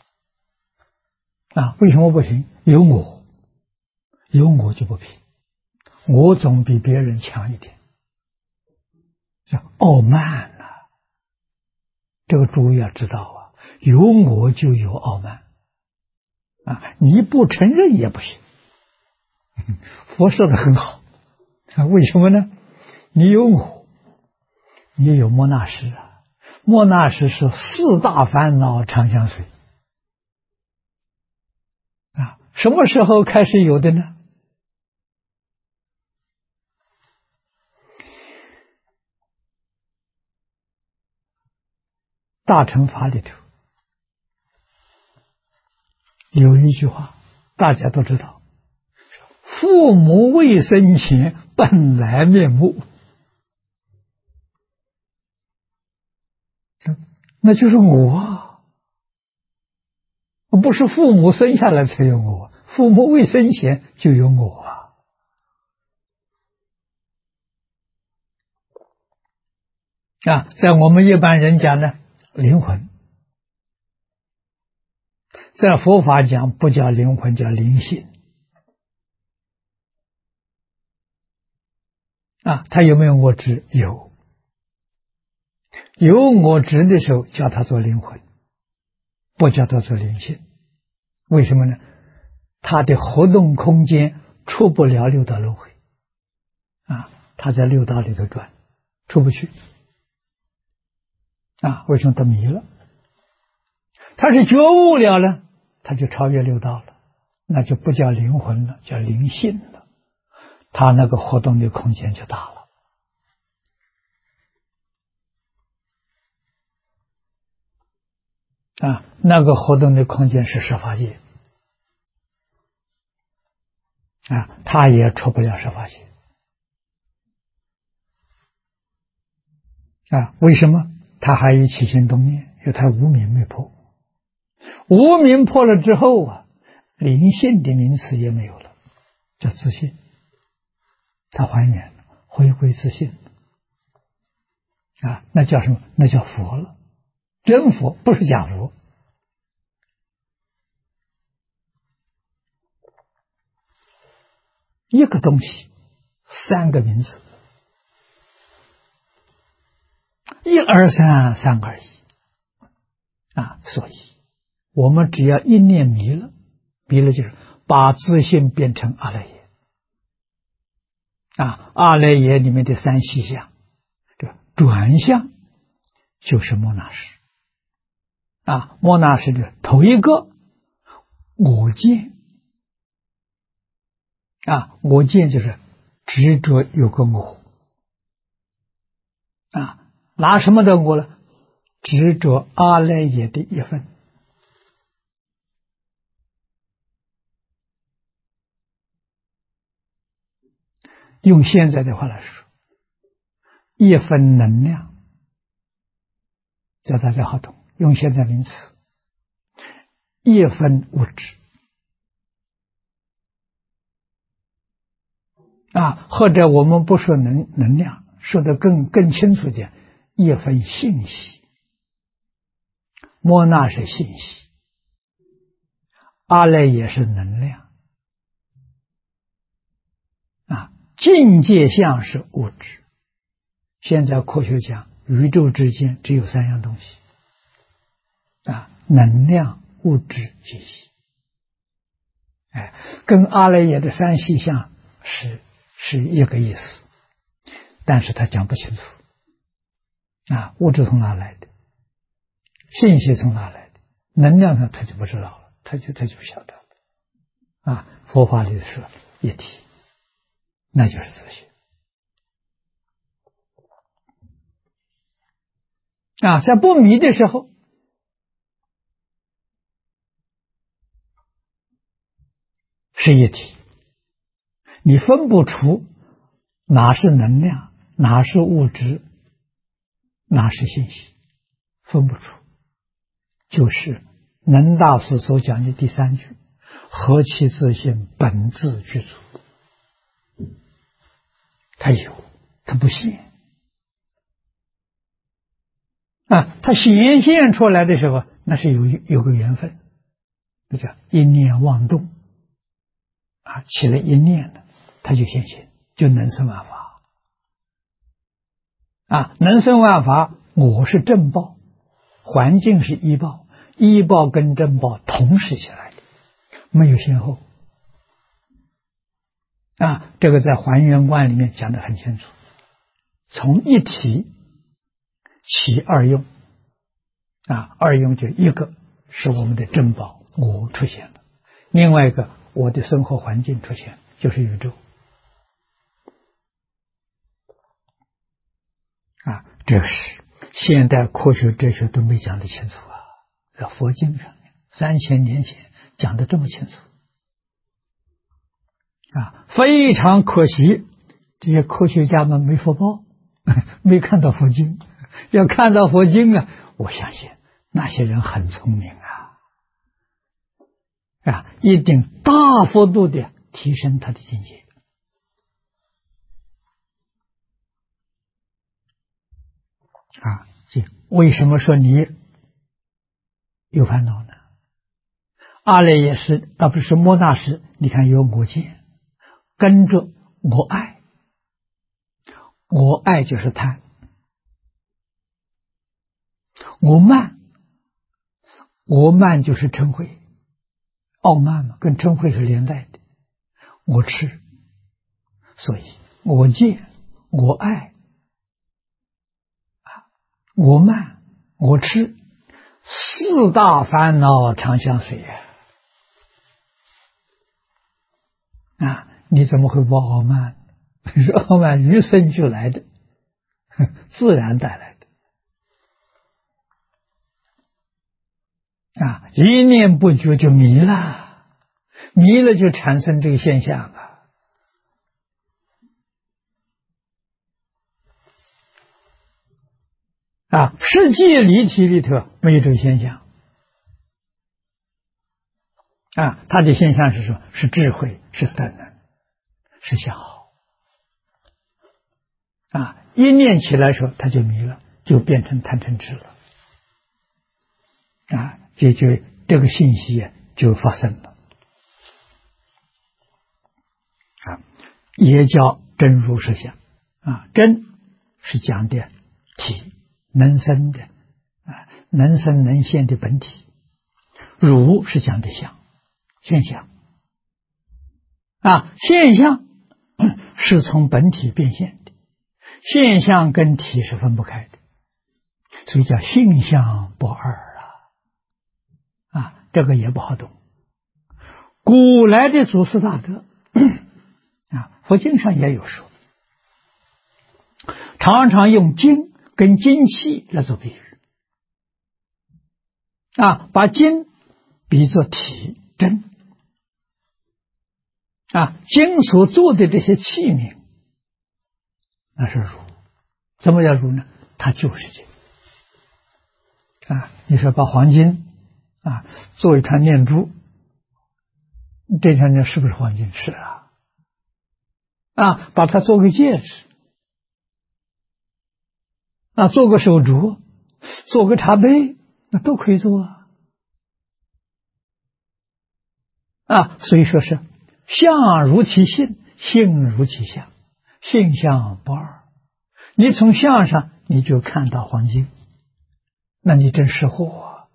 呢为什么不平？有我就不平，我总比别人强一点，叫傲慢这个诸位要知道有我就有傲慢你不承认也不行佛说的很好为什么呢？你有我，你有莫那识莫那识是4大烦恼常相随什么时候开始有的呢？大乘法里头有一句话大家都知道：父母未生前本来面目。那就是我啊，不是父母生下来才有我，父母未生前就有我啊！在我们一般人讲呢，灵魂，在佛法讲不叫灵魂，叫灵性啊。他有没有我执？有。有我执的时候，叫它做灵魂，不叫它做灵性。为什么呢？它的活动空间出不了六道轮回啊，它在六道里头转，出不去啊。为什么它迷了？它是觉悟了呢，它就超越六道了，那就不叫灵魂了，叫灵性了。它那个活动的空间就大了。啊，那个活动的空间是十法界啊，他也出不了十法界啊。为什么？他还有起心动念，因为他无明没破。无明破了之后啊，灵性的名词也没有了，叫自信。他还原了，回归自信啊，那叫什么？那叫佛了，真佛，不是假佛。一个东西，三个名字，一而三，三而一啊。所以我们只要一念迷了，迷了就是把自信变成阿赖耶啊。阿赖耶里面的三细相，这个转向就是莫那识啊。莫那识的头一个我见啊，我见就是执着有个我啊，拿什么的我呢？执着阿赖耶的一分。用现在的话来说，一分能量，叫大家好懂。用现在名词，一分物质啊，或者我们不说能量，说的更清楚一点，一分信息。莫那是信息，阿赖也是能量啊。境界相是物质。现在科学讲，宇宙之间只有三样东西啊：能量、物质、信息。哎，跟阿赖耶的三细相是一个意思，但是他讲不清楚啊。物质从哪来的？信息从哪来的？能量上他就不知道了，他就不晓得了啊。佛法里说一体，那就是自信啊。在不迷的时候，是一体，你分不出哪是能量，哪是物质，哪是信息，分不出。就是能大师所讲的第三句：何其自性，本自具足。他有，他不现啊。他显现出来的时候，那是有个缘分，那叫一念妄动啊，起了一念了，他就显现，就能生万法啊。能生万法，我是正报，环境是依报，依报跟正报同时起来的，没有先后啊。这个在还原观里面讲得很清楚，从一体起二用啊。二用就一个是我们的正报我出现了，另外一个我的生活环境出现，就是宇宙啊。这是现代科学哲学都没讲得清楚啊，在佛经上面3000年前讲得这么清楚啊，非常可惜，这些科学家们没福报，没看到佛经。要看到佛经啊，我相信那些人很聪明一定大幅度的提升他的境界所以为什么说你有烦恼呢？阿赖耶识，不是莫那识，你看有我见，跟着我爱，我爱就是贪，我慢，我慢就是嗔恚，傲慢嘛，跟嗔恚是连带的。我痴，所以我见，我爱，我慢，我痴，四大烦恼常相随你怎么会不傲慢？傲慢与生俱来的，自然带来的一念不觉就迷了，迷了就产生这个现象世界离体里头没有这个现象它的现象是什么？是智慧，是德能，是相好一念起来的时候它就迷了，就变成贪嗔痴了就这个信息就发生了也叫真如实相真是讲的体，能生的能生能现的本体，如是讲的相，现象现象是从本体变现的，现象跟体是分不开的，所以叫性相不二这个也不好懂。古来的祖师大德佛经上也有说，常常用精跟精气来做比喻把精比作体真精所做的这些器皿那是如，怎么叫如呢？它就是精你说把黄金做一串念珠，这串念是不是黄金？是把它做个戒指做个手镯，做个茶杯，那都可以做所以说是相如其性，性如其相，性相不二。你从相上你就看到黄金，那你真识货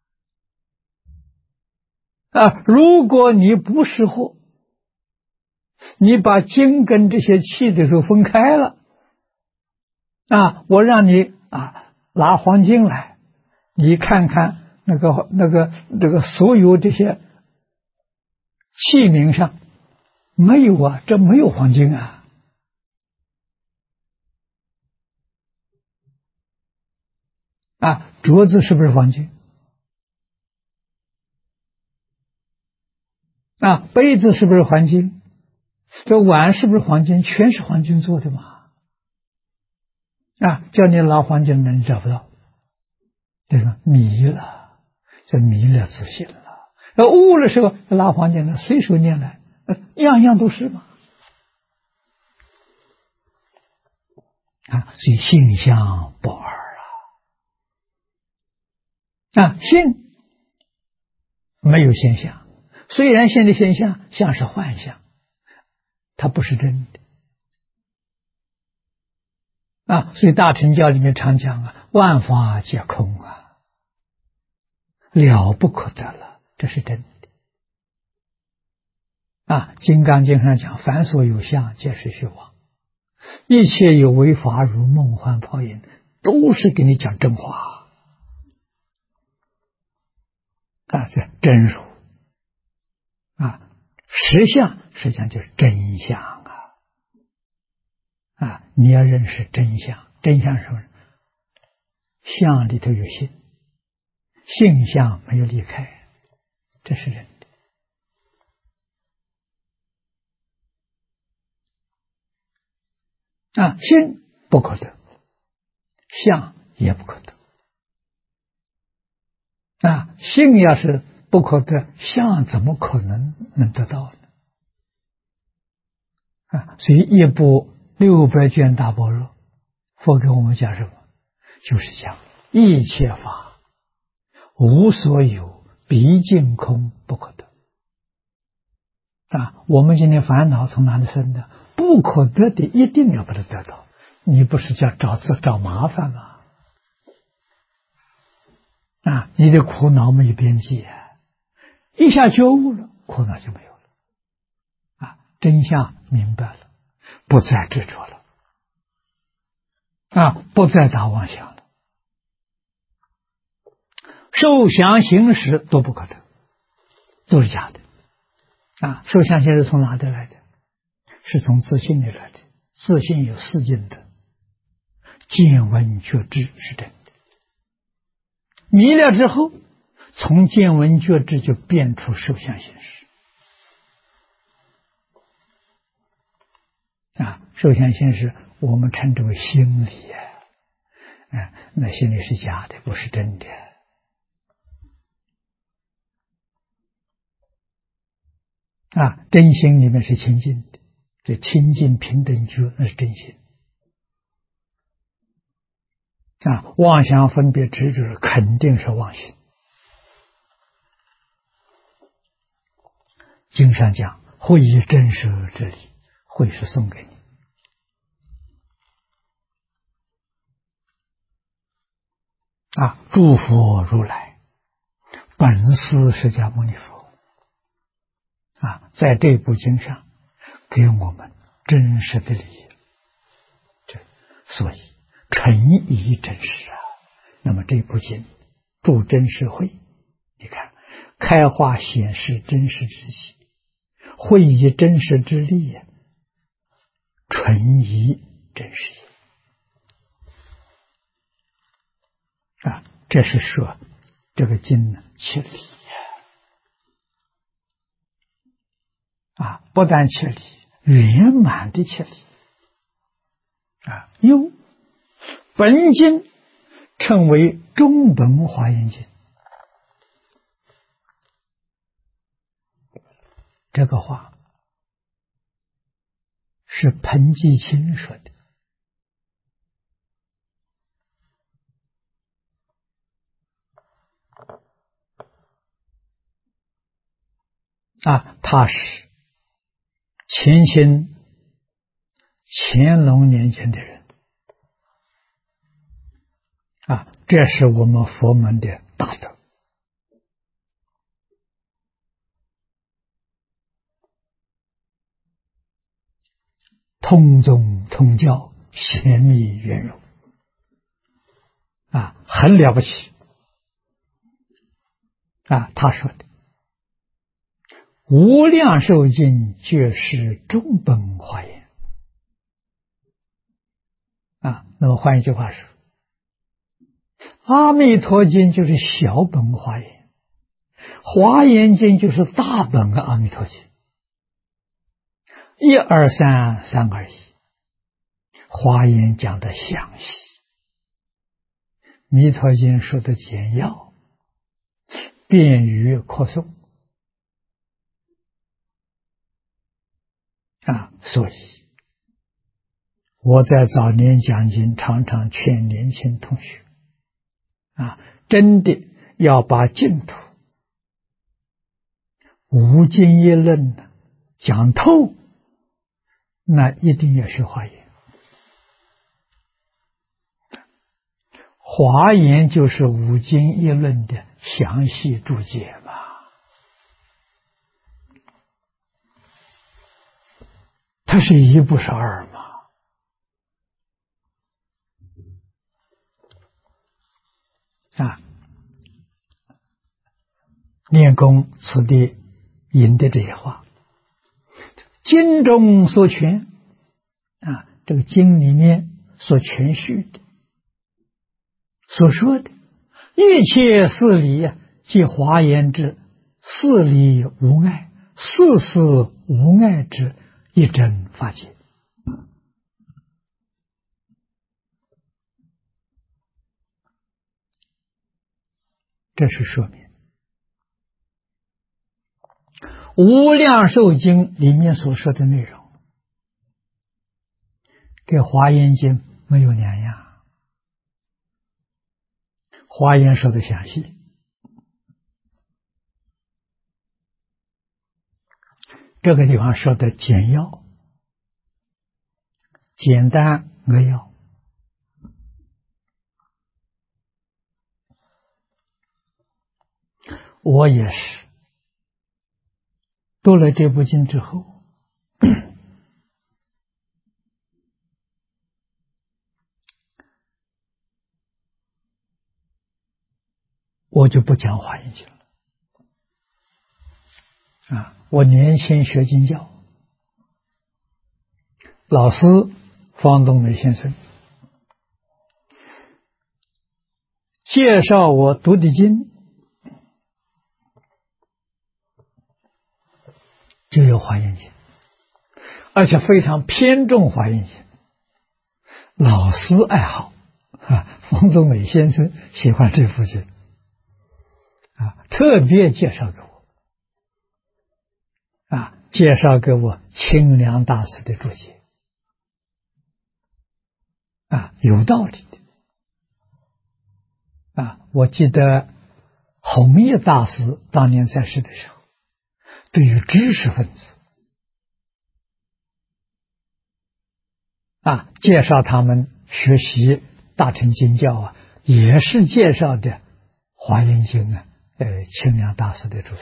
如果你不识货，你把金跟这些气的时候分开了我让你拿黄金来，你看看那个所有这些器皿上没有这没有黄金镯子是不是黄金杯子是不是黄金？这碗是不是黄金？全是黄金做的嘛叫你拿黄金的你找不到，对吧？迷了，这迷了自信了。悟的时候拿黄金的随手拈来，样样都是嘛所以性相不二性没有现象，虽然现在现象像是幻象，它不是真的所以大乘教里面常讲万法皆空了不可得了，这是真的金刚经上讲，凡所有相皆是虚妄，一切有为法如梦幻泡影，都是给你讲真话这真如实相实际上就是真相你要认识真相，真相是什么？相里头有性，性相没有离开，这是人的心不可得，相也不可得。心要是不可得，相怎么可能能得到呢？所以一部600卷大般若，佛给我们讲什么？就是讲一切法无所有，毕竟空不可得。我们今天烦恼从哪里生的？不可得的一定要把它得到，你不是叫找麻烦吗？你的苦恼没有边际一下觉悟了，苦恼就没有了真相明白了，不再执着了不再打妄想了，受想行识都不可得，都是假的受想行识从哪里来的？是从自信里来的。自信有4境的，见闻觉知是真的。迷了之后，从见闻觉知就变出受想行识受想行识我们称之为心理那心理是假的，不是真的真心里面是清净的，这清净平等觉那是真心妄想分别执着肯定是妄心。经上讲会以真实之理，会是送给你诸佛如来本师释迦牟尼佛在这部经上给我们真实的理，所以诚以真实那么这部经助真实慧，你看开化显示真实之气，会以真实之力纯以真实也这是说这个经呢切理不但切理，圆满的切理又本经称为中本华严经。这个话是彭季清说的他是乾清乾隆年间的人这是我们佛门的大德通宗通教，显密圆融很了不起他说的无量寿经却是中本华严那么换一句话说，阿弥陀经就是小本华严，华严经就是大本的阿弥陀经，1、2、3、3而已。华严讲的详细，弥陀经说的简要，便于扩诵所以我在早年讲经常常劝年轻同学真的要把净土无经一论讲透，那一定要学华严。华严就是五经一论的详细注解嘛，它是一不是二嘛。念功此地引的这些话，经中所全这个经里面所全叙的所说的一切事理即华严之事理无碍，事事无碍之一真法界这是说明无量寿经里面所说的内容跟华严经没有两样。华严说的详细，这个地方说的简要，简单扼要。我也是读了这部经之后，我就不讲华严经了。我年轻学经教，老师方东美先生介绍我读的经就有华严经，而且非常偏重华严经。老师爱好方东美先生喜欢这部经特别介绍给我介绍给我清凉大师的注解有道理的我记得弘一大师当年在世的时候，对于知识分子介绍他们学习大乘经教也是介绍的华严经清凉大师的著述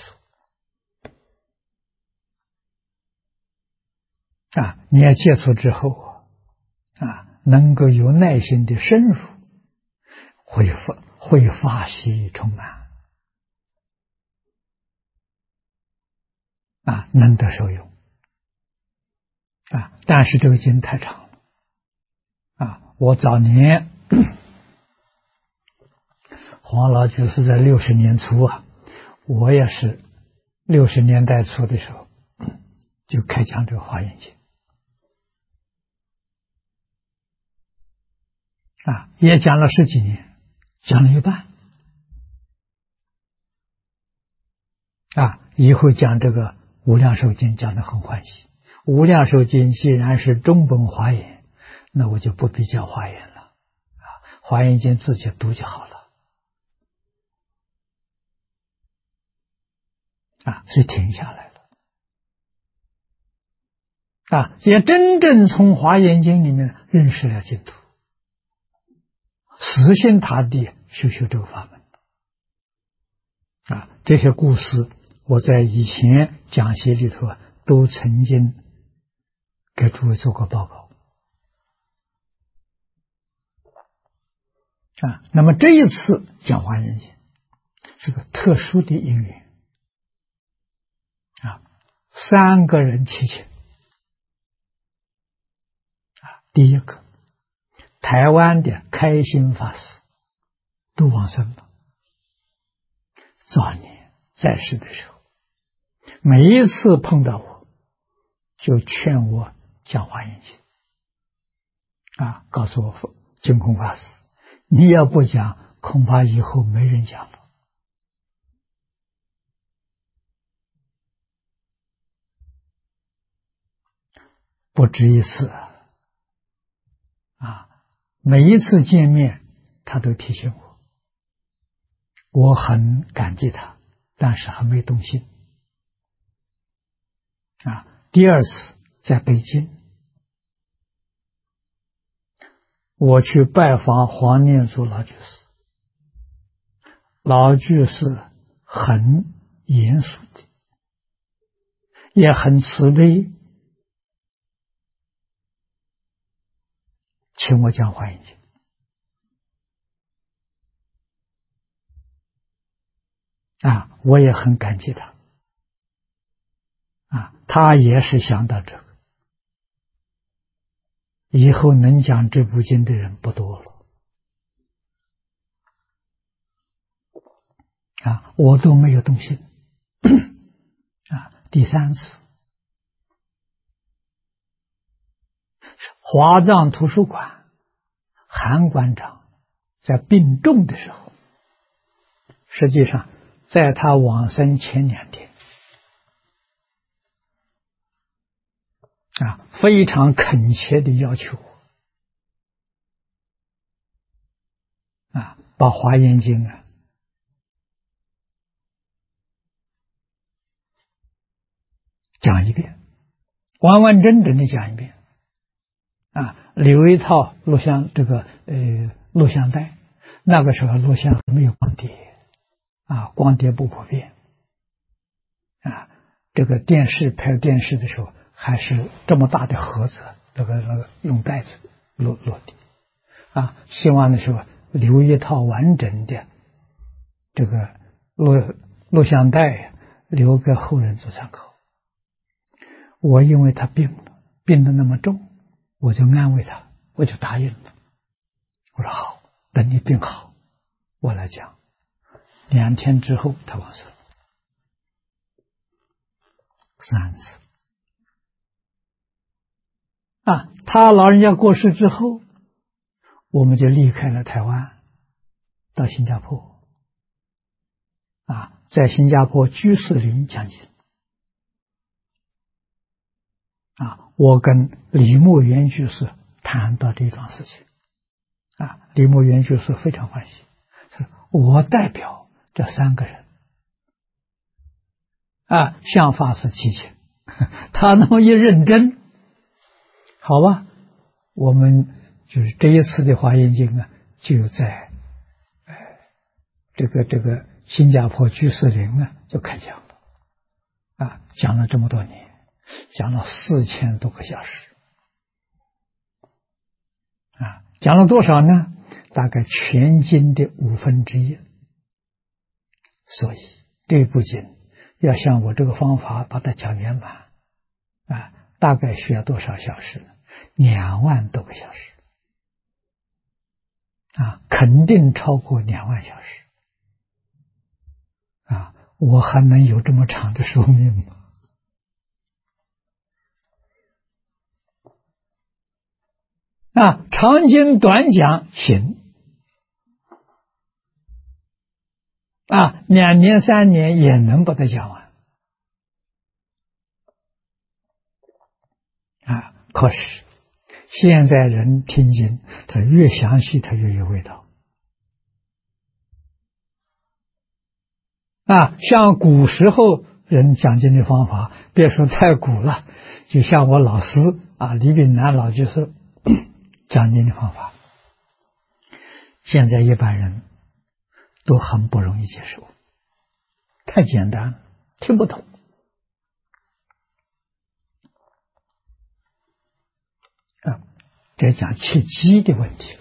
你要接触之后能够有耐心的深入，会法喜充满能得受用但是这个经太长了我早年黄老居士在60年初我也是60年代初的时候就开讲这个华严经也讲了10几年，讲了一半以后讲这个无量寿经讲得很欢喜。无量寿经既然是中本华严，那我就不必讲华严了华严经自己读就好了所以停下来了也真正从华严经里面认识了净土，死心塌地修这个法门这些故事我在以前讲习里头都曾经给诸位做过报告那么这一次讲华严经是个特殊的因缘3个人提请第一个台湾的开心法师都往生了，早年在世的时候每一次碰到我就劝我讲华严经告诉我净空法师你要不讲恐怕以后没人讲了不止一次每一次见面他都提醒我很感激他，但是还没动心第二次在北京我去拜访黄念祖老居士，老居士很严肃的也很慈悲，请我讲华严经我也很感激他他也是想到这个以后能讲这部经的人不多了我都没有动心第3次华藏图书馆韩馆长在病重的时候实际上在他往生前2天非常恳切的要求把《华严经》讲一遍，完完整整的讲一遍留一套录像录像带。那个时候录像没有光碟光碟不普遍这个电视拍电视的时候还是这么大的盒子，那个用袋子落地希望的时候留一套完整的这个录像带留给后人做参考。我因为他病得那么重，我就安慰他，我就答应了。我说好，等你病好我来讲。2天之后他往生3次他老人家过世之后，我们就离开了台湾，到新加坡在新加坡居士林讲经我跟李默元居士谈到这桩事情李默元居士非常欢喜，我代表这3个人向法师提请，他那么一认真，好吧，我们就是这一次的华严经就在这个新加坡居士林就开讲了讲了这么多年，讲了4000多个小时讲了多少呢？大概全经的1/5。所以这部经要像我这个方法把它讲圆满大概需要多少小时呢？2万多个小时肯定超过2万小时我还能有这么长的寿命吗？长经短讲行2年3年也能把它讲完可是现在人听经，他越详细他越有味道像古时候人讲经的方法，别说太古了，就像我老师李炳南老居士讲经的方法，现在一般人都很不容易接受，太简单了，听不懂这讲切机的问题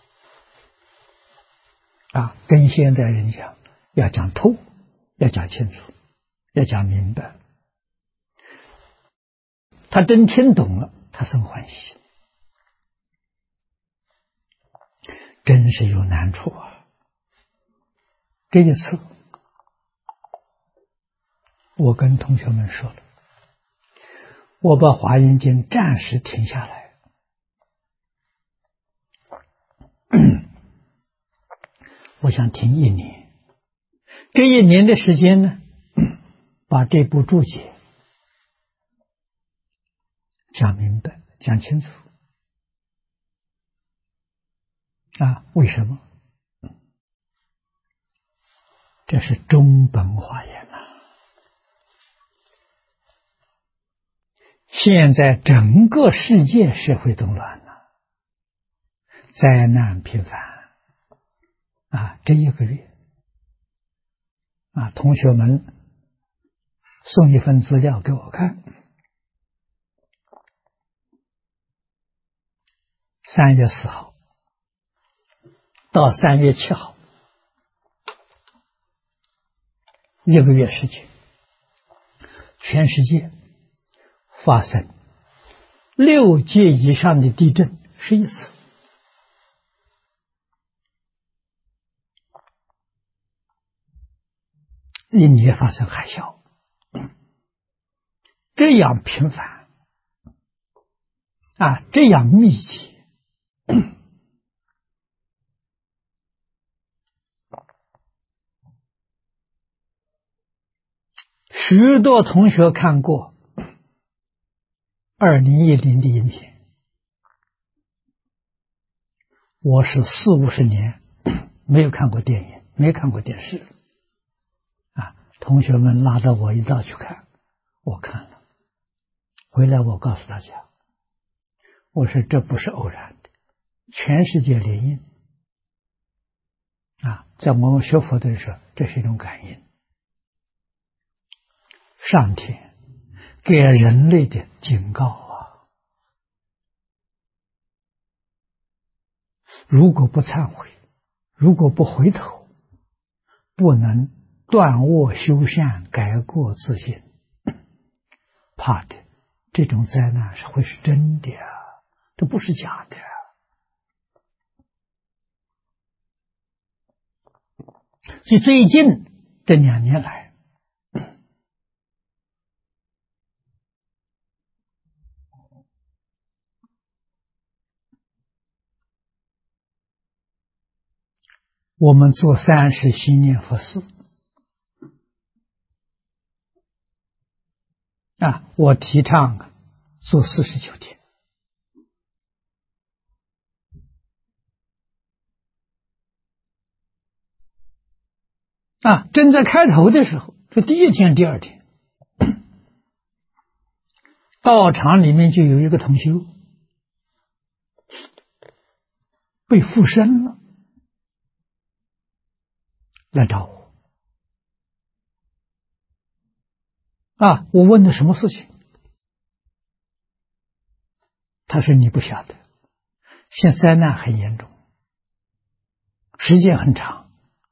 了跟现在人讲要讲透，要讲清楚，要讲明白，他真听懂了，他生欢喜，真是有难处这一次我跟同学们说了，我把华严经暂时停下来我想停1年，这1年的时间呢，把这部注解讲明白，讲清楚为什么？这是中本华严现在整个世界社会动乱灾难频繁这1个月同学们送一份资料给我看，3月4号到3月7号1个月时间，全世界发生6级以上的地震11次，印尼发生海啸，这样频繁这样密集许多同学看过2010的影片，我是40-50年没有看过电影，没看过电视啊。同学们拉着我一道去看，我看了，回来我告诉大家，我说这不是偶然的，全世界联姻啊，在我们学佛的时候，这是一种感应，上天给人类的警告啊！如果不忏悔，如果不回头，不能断恶修善，改过自新，怕的这种灾难是会是真的啊，这不是假的。所以最近这2年来，我们做30心念佛事啊，我提倡做49天啊。正在开头的时候，这第1天、第2天，道场里面就有一个同修被附身了，来找我啊。我问他什么事情，他说你不晓得，现在灾难很严重，时间很长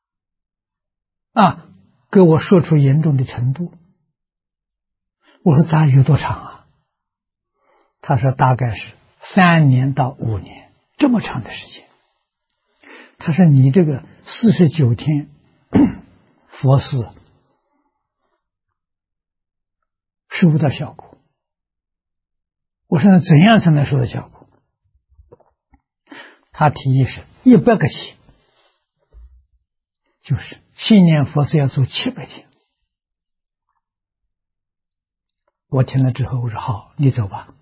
啊，给我说出严重的程度。我说大约有多长啊？他说大概是3年到5年，这么长的时间。他说你这个49天佛事收不到效果。我说那怎样才能收到效果？他提议是100个期，就是信念佛事要做700天。我听了之后，我说好，你走吧。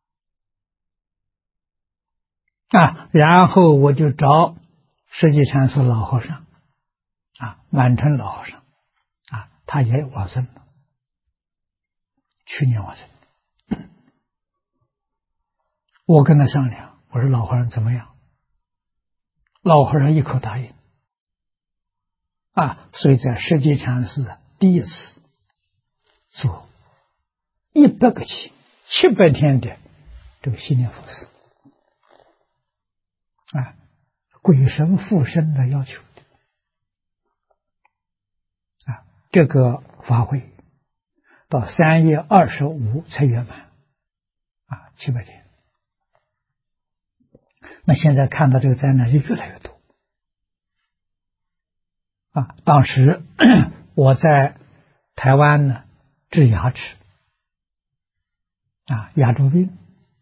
啊，然后我就找实际禅师老和尚啊，满城老和尚啊，他也往生了，去年往生。我跟他商量，我说老和尚怎么样？老和尚一口答应啊，所以在实际禅师第一次做100个期700天的这个信念佛事啊，鬼神附身的要求啊，这个法会到3月25才圆满啊，700天。那现在看到这个灾难就越来越多啊！当时我在台湾呢治牙齿啊，牙周病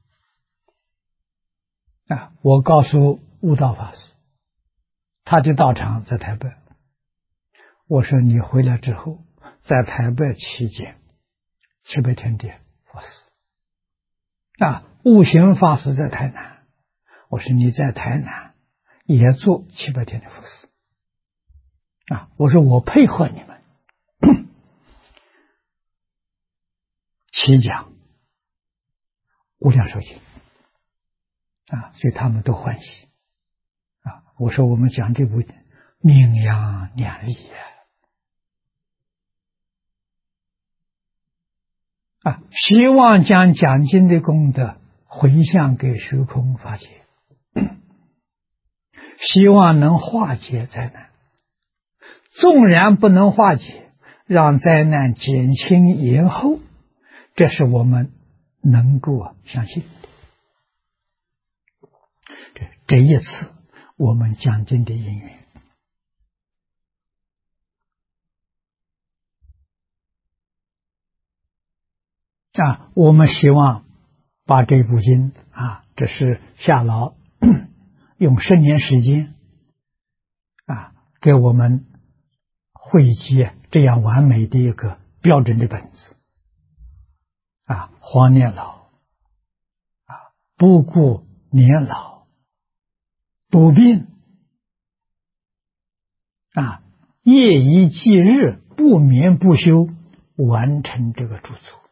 啊，我告诉悟道法师，他的道场在台北，我说你回来之后，在台北期间700天的佛事啊，悟行法师在台南。我说你在台南也做700天的佛事啊！我说我配合你们起讲无量寿经啊，所以他们都欢喜啊！我说我们讲这部名扬两利啊，希望将讲经的功德回向给虚空法界，希望能化解灾难，纵然不能化解，让灾难减轻延后，这是我们能够相信的。这一次我们讲经的因缘啊，我们希望把这部经啊，这是夏老用10年时间啊，给我们汇集这样完美的一个标准的本子黄年老不顾年老多病夜以继日不眠不休完成这个著作。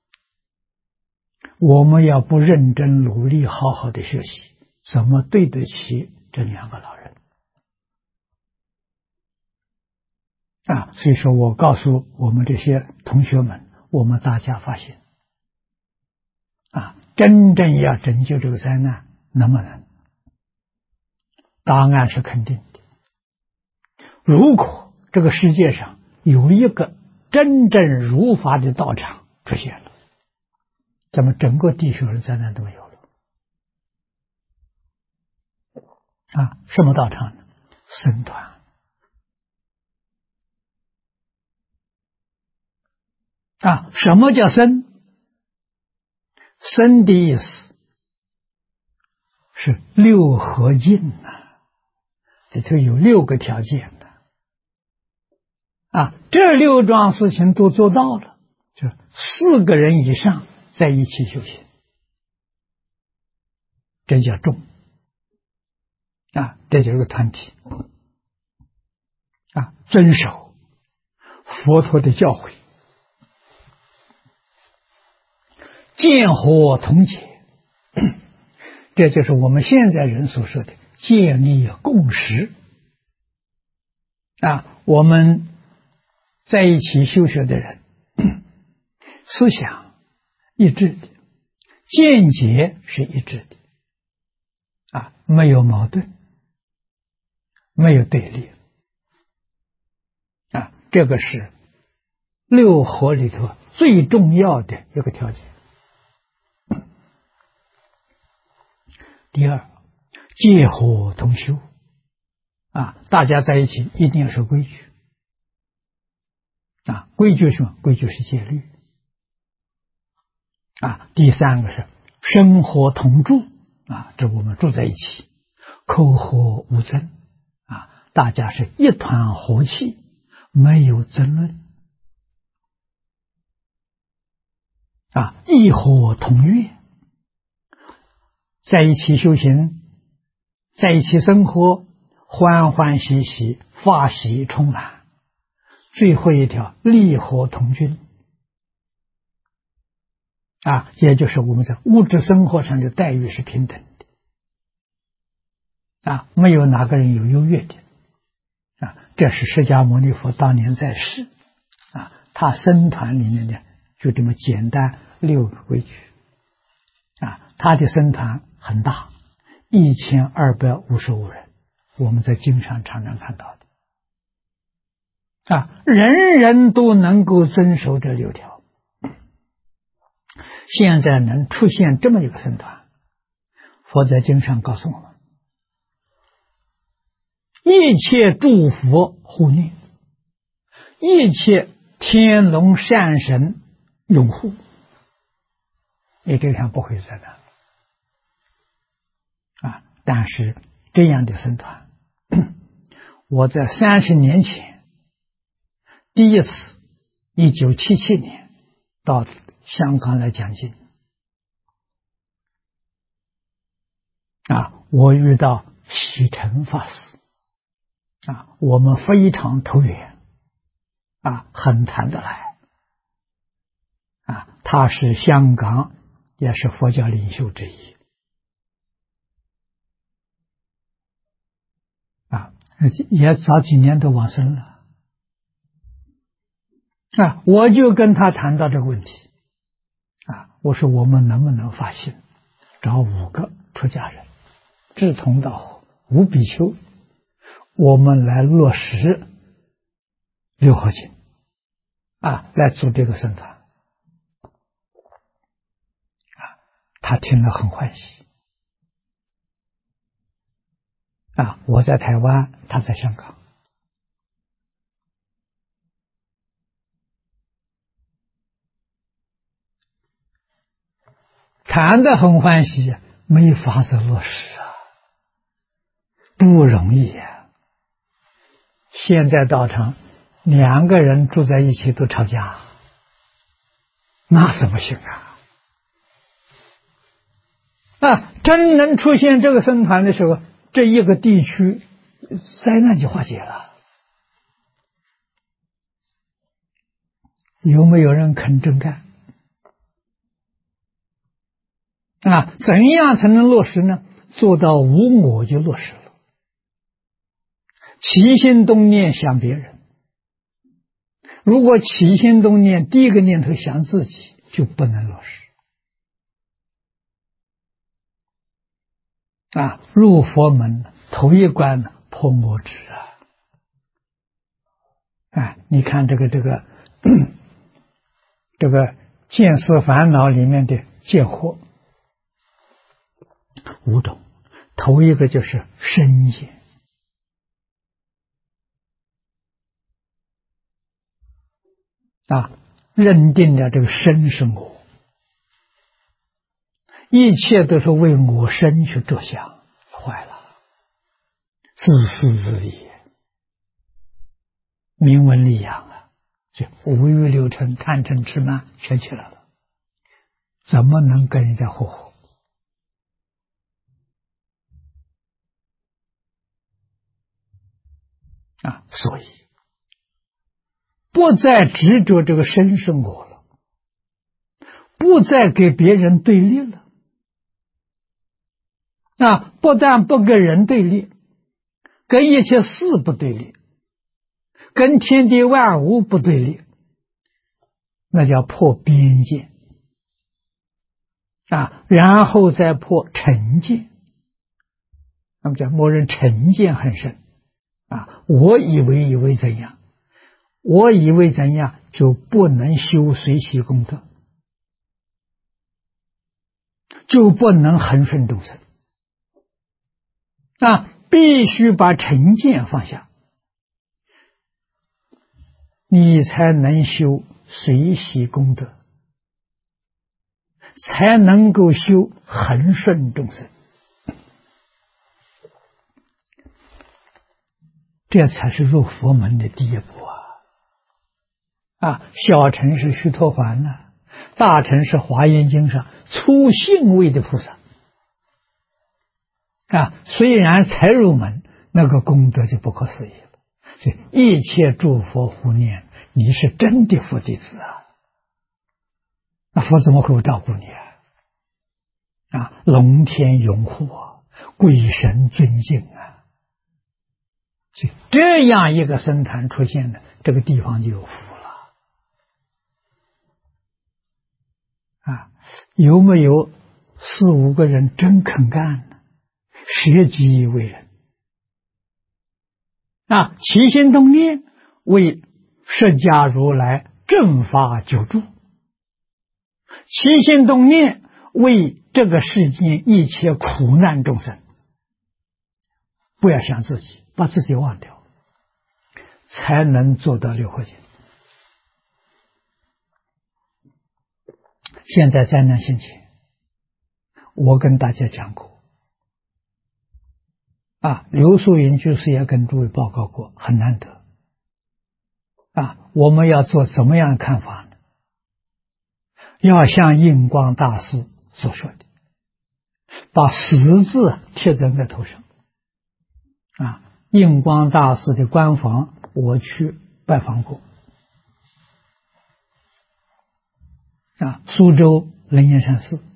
我们要不认真努力好好的学习，怎么对得起这2个老人所以说我告诉我们这些同学们，我们大家发现真正要拯救这个灾难能不能？答案是肯定的。如果这个世界上有一个真正如法的道场出现了，咱们整个地球的灾难都没有了什么道场呢？僧团什么叫僧？僧的意思是六合敬里头有6个条件的这6桩事情都做到了，就4个人以上在一起修行，这叫众这就是个团体遵守佛陀的教诲，见火同解，这就是我们现在人所说的建立共识我们在一起修学的人思想一致的，见解是一致的没有矛盾，没有对立这个是6合里头最重要的一个条件。第二，戒火同修大家在一起一定要守规矩规矩是什么？规矩是戒律第3个是生活同住这我们住在一起，口和无争大家是一团和气，没有争论异火同乐，在一起修行，在一起生活，欢欢喜喜，法喜充满。最后一条，利火同均也就是我们在物质生活上的待遇是平等的没有哪个人有优越的这是释迦牟尼佛当年在世他僧团里面的就这么简单6个规矩他的僧团很大，1255人，我们在经上常常看到的人人都能够遵守这6条。现在能出现这么一个僧团，佛在经上告诉我们，一切诸佛护念，一切天龙善神拥护，你这条不会灾难但是这样的僧团我在30年前第一次1977年到香港来讲经我遇到喜诚法师我们非常投缘很谈得来他是香港也是佛教领袖之一也早几年都往生了我就跟他谈到这个问题我说我们能不能发心找5个出家人志同道合无比丘，我们来落实6合敬来组这个僧团他听了很欢喜我在台湾，他在香港谈得很欢喜，没法子落实不容易现在道场2个人住在一起都吵架那怎么行啊？真能出现这个僧团的时候，这一个地区灾难就化解了。有没有人肯真干？怎样才能落实呢？做到无我就落实了。起心动念想别人，如果起心动念第一个念头想自己，就不能落实。入佛门头一关破我执你看这个见思烦恼里面的见惑5种，头一个就是身见。认定了这个身是我，一切都是为我身去着想，坏了，自私自利，名闻利养这五欲六尘、贪嗔痴慢全起来了，怎么能跟人家合伙？所以不再执着这个身是我了，不再给别人对立了。不但不跟人对立，跟一切事不对立，跟天地万物不对立，那叫破边界然后再破成见。那么讲默认成见很深我以为怎样，我以为怎样就不能修随喜功德，就不能恒顺众生必须把成见放下，你才能修随喜功德，才能够修恒顺众生，这才是入佛门的第一步小乘是须陀洹大乘是华严经上初信位的菩萨虽然才入门，那个功德就不可思议了。所以一切诸佛护念，你是真的佛弟子那佛怎么会不照顾你龙天拥护鬼神尊敬所以这样一个僧团出现的，这个地方就有福了有没有4、5个人真肯干呢？舍己为人起心动念为释迦如来正法救助，起心动念为这个世间一切苦难众生，不要想自己，把自己忘掉，才能做到六合敬。现在灾难现前，我跟大家讲过刘素云居士也跟诸位报告过，很难得我们要做怎么样的看法呢？要像印光大师所说的，把十字贴在额头上印光大师的官房我去拜访过苏州楞严山寺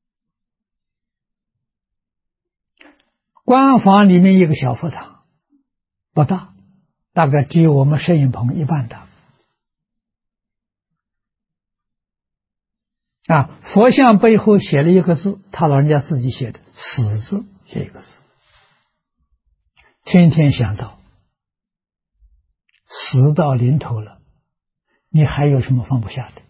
官房里面一个小佛堂，不大，大概只有我们摄影棚一半大佛像背后写了一个字，他老人家自己写的死字，写一个字，天天想到死到临头了，你还有什么放不下的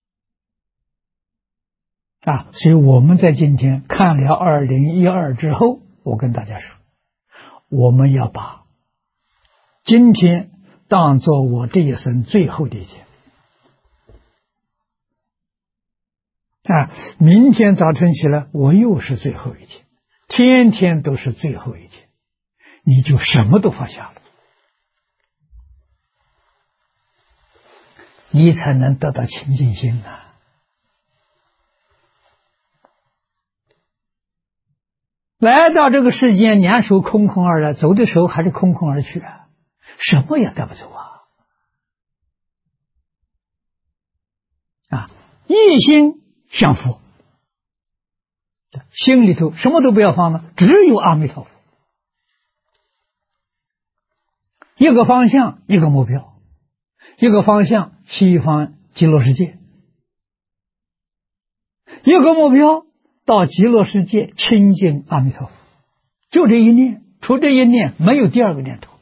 所以我们在今天看了2012之后，我跟大家说，我们要把今天当作我这一生最后的一天明天早晨起来我又是最后一天，天天都是最后一天，你就什么都放下了，你才能得到清净心来到这个世间，两手空空而来，走的时候还是空空而去啊，什么也带不走啊！啊，一心向佛，心里头什么都不要放了，只有阿弥陀佛，一个方向，一个目标，一个方向西方极乐世界，一个目标到极乐世界亲近阿弥陀佛，就这一念，除这一念没有第二个念头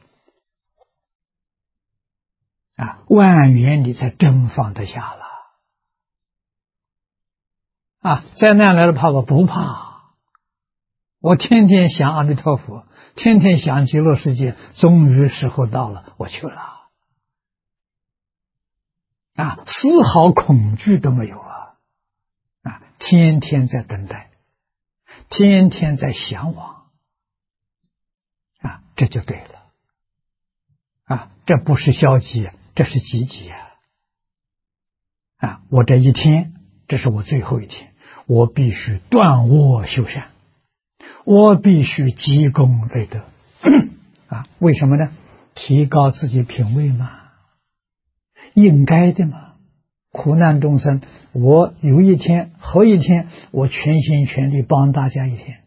啊！万缘你才真放得下了啊！灾难来了怕不怕？我天天想阿弥陀佛，天天想极乐世界，终于时候到了，我去了啊！丝毫恐惧都没有啊！啊，天天在等待，天天在向往啊，这就对了啊！这不是消极，这是积极啊！啊，我这一天，这是我最后一天，我必须断恶修善，我必须积功累德啊！为什么呢？提高自己品位嘛，应该的嘛。苦难众生，我有一天何一天，我全心全力帮大家一天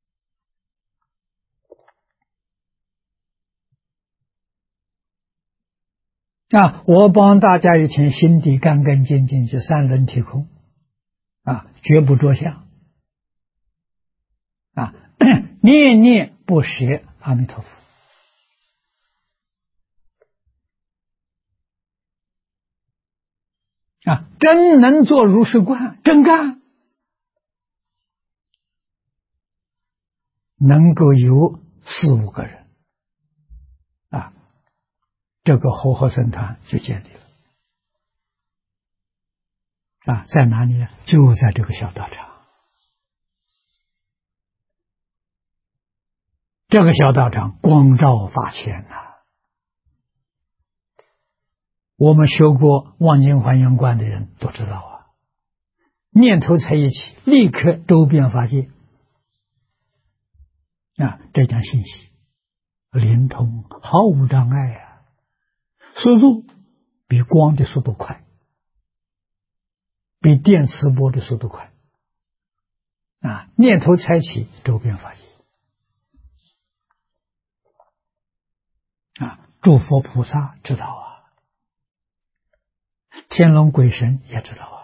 啊！我帮大家一天，心底干干净净，就三轮体空啊，绝不着相啊，念念不舍阿弥陀佛啊！真能做如是观，真干，能够有4、5个人啊，这个和合僧团就建立了啊！在哪里呢？就在这个小道场。这个小道场光照大千呐！我们学过望境还原观的人都知道啊，念头才一起，立刻周遍法界啊！这讲信息灵通，毫无障碍啊，速度比光的速度快，比电磁波的速度快啊！念头才起，周遍法界啊！诸佛菩萨知道啊，天龙鬼神也知道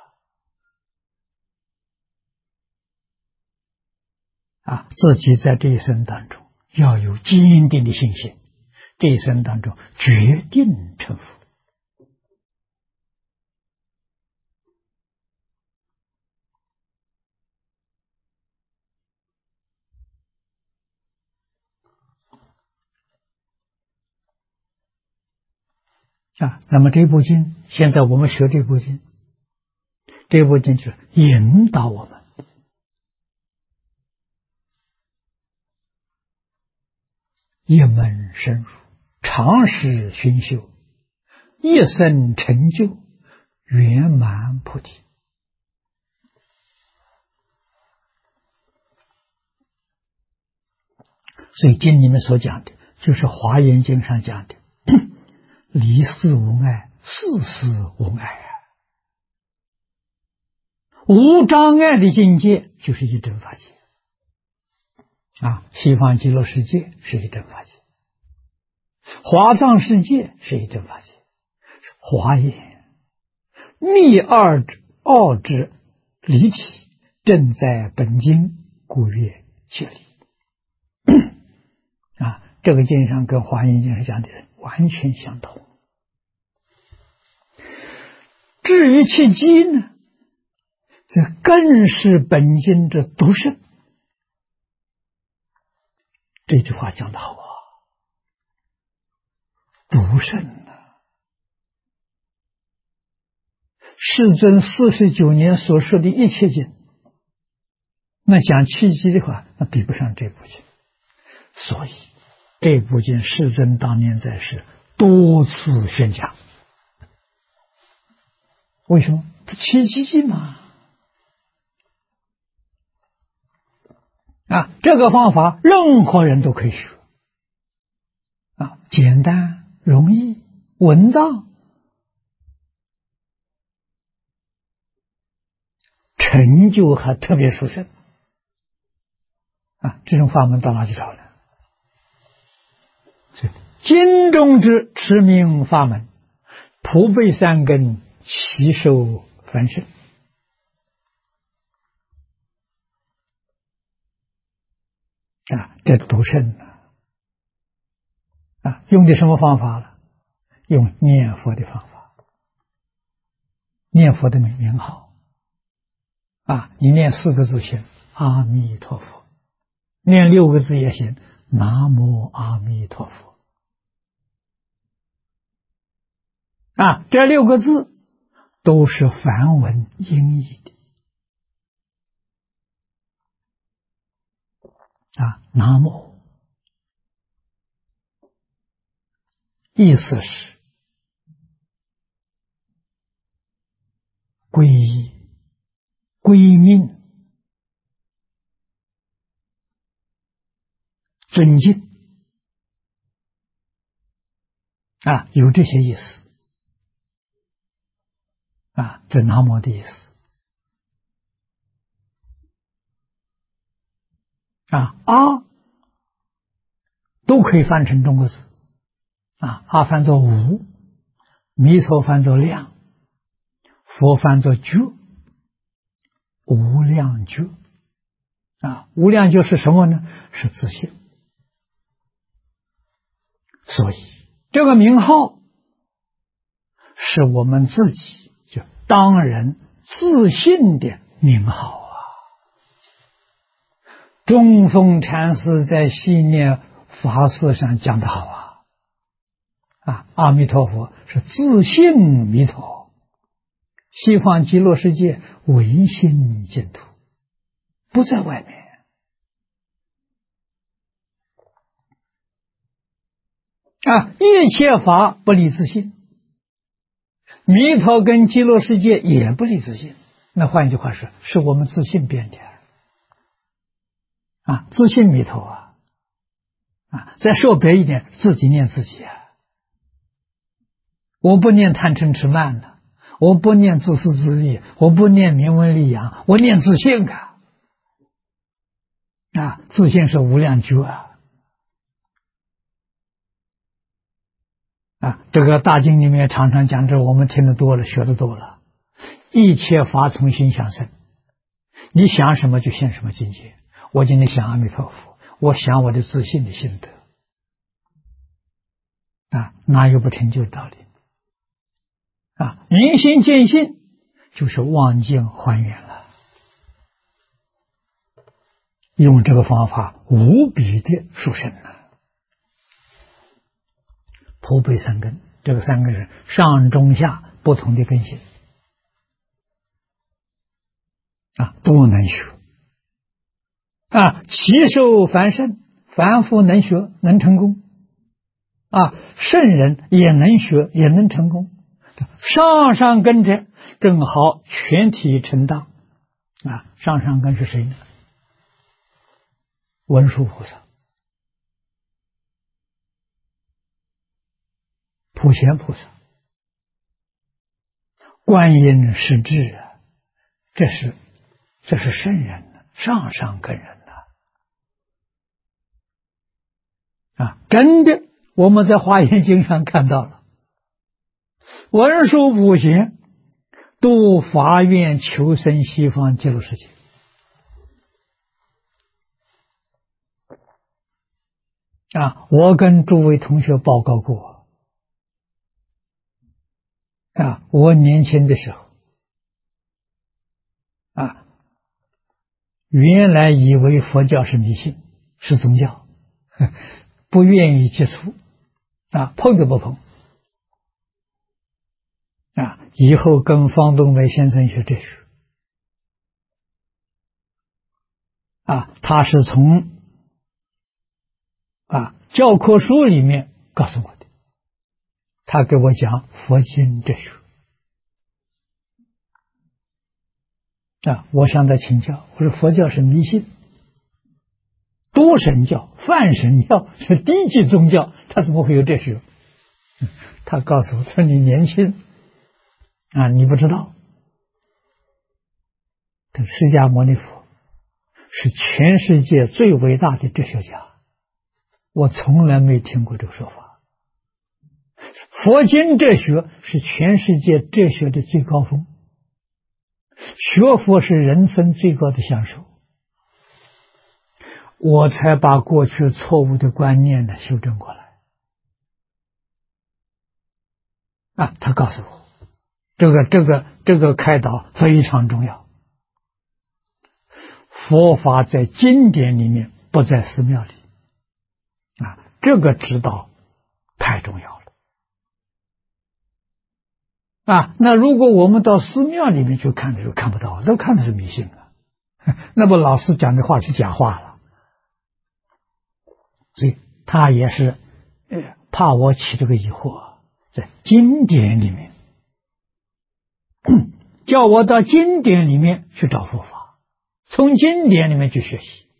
啊！自己在这一生当中要有坚定的信心，这一生当中决定成佛啊！那么这部经，现在我们学这部经，这部经就是引导我们一门深入，长时熏修，一生成就圆满菩提。所以经里面所讲的，就是华严经上讲的离事无碍，事事无碍啊！无障碍的境界就是一真法界啊！西方极乐世界是一真法界，华藏世界是一真法界，华严密二奥之离体，正在本经，故曰其理啊！这个经上跟华严经上讲的完全相同。至于其机呢，这更是本经之独胜。这句话讲得好啊，独胜啊！世尊49年所说的一切经，那讲契机的话，那比不上这部经。所以这部经世尊当年在世多次宣讲。为什么？它契机嘛这个方法任何人都可以学简单容易稳当，成就还特别殊胜这种法门到哪去找呢？所以经中之持名法门，普被三根，其受凡圣这独胜用的什么方法了？用念佛的方法，念佛的名号你念4个字行，阿弥陀佛；念6个字也行，南无阿弥陀佛。这6个字都是梵文音译的南无意思是皈依、归命、尊敬有这些意思这南无的意思都可以翻成中国字阿翻作无，弥陀翻作量，佛翻作觉，无量觉无量觉是什么呢？是自性。所以这个名号是我们自己就当人自信的名号中峰禅师在系念法事上讲得好阿弥陀佛是自性弥陀，西方极乐世界唯心净土，不在外面一切法不离自性，弥陀跟极乐世界也不离自性。那换句话说，是我们自性变的自性弥陀再说白一点，自己念自己我不念贪嗔痴慢了，我不念自私自利，我不念名闻利养，我念自性自性是无量觉这个大经里面常常讲这，我们听得多了，学得多了。一切法从心想生，你想什么就现什么境界。我今天想阿弥陀佛，我想我的自信的心得哪有不成就的道理明心见性就是望境还原了。用这个方法无比的殊胜普被三根，这个3根是上中下不同的根性都能学其受凡圣，凡夫能学能成功圣人也能学也能成功，上根者正好全体成当上根是谁呢？文殊菩萨、普贤菩萨、观音是智这是圣人上根人真的我们在华严经上看到了，文殊普贤都发愿求生西方极乐世界我跟诸位同学报告过我年轻的时候原来以为佛教是迷信，是宗教，不愿意接触碰都不碰以后跟方东梅先生学这学他是从教科书里面告诉我的，他给我讲佛经哲学我向他请教，我说佛教是迷信多神教、泛神教是低级宗教，他怎么会有哲学？他告诉我说：“你年轻啊，你不知道，这释迦牟尼佛是全世界最伟大的哲学家。我从来没听过这个说法。佛经哲学是全世界哲学的最高峰，学佛是人生最高的享受。我才把过去错误的观念呢修正过来。”他告诉我，这个开导非常重要。佛法在经典里面，不在寺庙里。这个指导太重要了。那如果我们到寺庙里面去看的时候看不到，都看的是迷信啊。那么老师讲的话是假话了。所以他也是怕我起这个疑惑，在经典里面叫我到经典里面去找佛法，从经典里面去学习。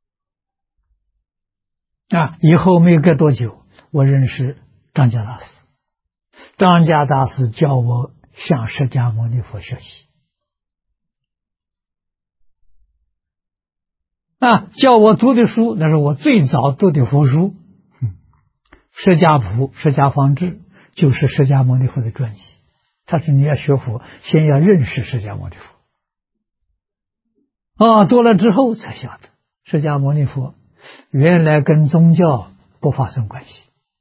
以后没隔多久，我认识张家大师，张家大师教我向释迦牟尼佛学习。叫我读的书，那是我最早读的佛书，释迦谱、释迦方志，就是释迦牟尼佛的传记。他说你要学佛，先要认识释迦牟尼佛。读了之后才晓得，释迦牟尼佛原来跟宗教不发生关系。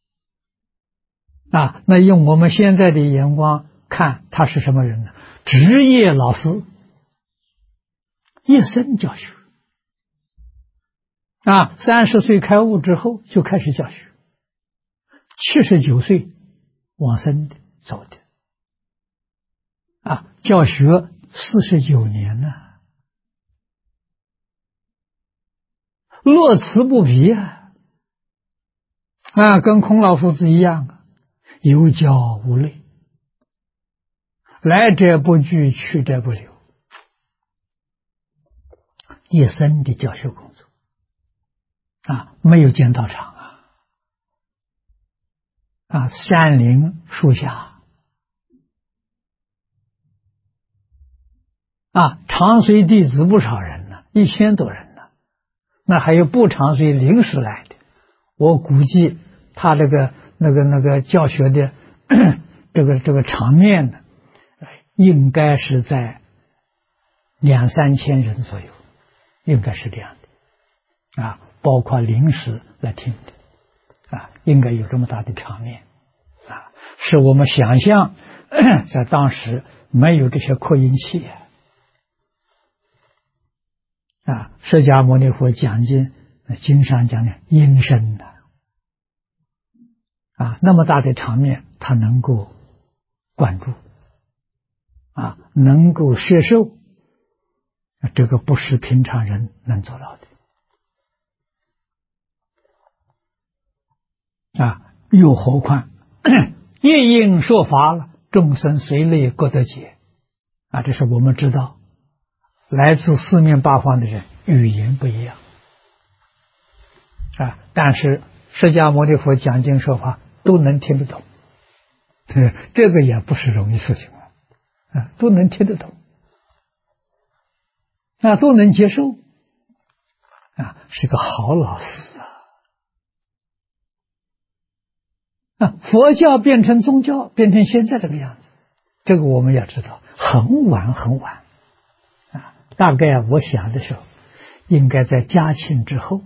那用我们现在的眼光看，他是什么人呢？职业老师，一生教学。30岁开悟之后就开始教学，79岁往生的走的。教学49年了，乐此不疲跟孔老夫子一样，有教无类，来者不拒，去者不留，一生的教学工作没有见道场山林树下常随弟子不少人呢，1000多人呢，那还有不常随临时来的。我估计他那个教学的这个场面呢，应该是在2、3千人左右，应该是这样的包括临时来听的应该有这么大的场面是我们想象在当时没有这些扩音器释迦牟尼佛讲经，经上讲的音声那么大的场面，他能够关注能够摄受，这个不是平常人能做到的又何况夜应说法了，众生随类各得解这是我们知道，来自四面八方的人语言不一样但是释迦牟尼佛讲经说法都能听得懂，这个也不是容易事情都能听得懂都能接受是个好老师佛教变成宗教，变成现在这个样子，这个我们要知道很晚很晚大概我想的时候应该在嘉庆之后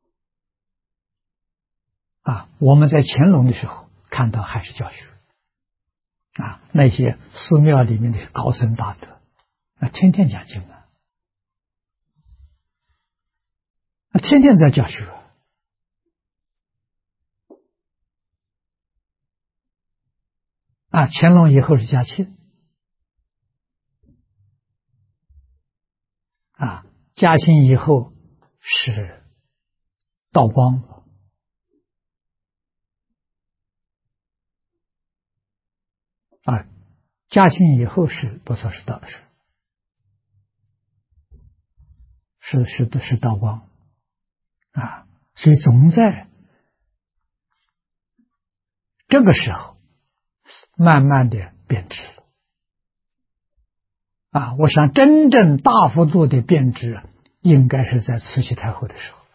我们在乾隆的时候看到还是教学那些寺庙里面的高僧大德天天讲经天天在教学乾隆以后是嘉庆嘉庆以后是道光嘉庆以后是不错，是道光所以总在这个时候慢慢的变质了。我想真正大幅度的变质，应该是在慈禧太后的时候。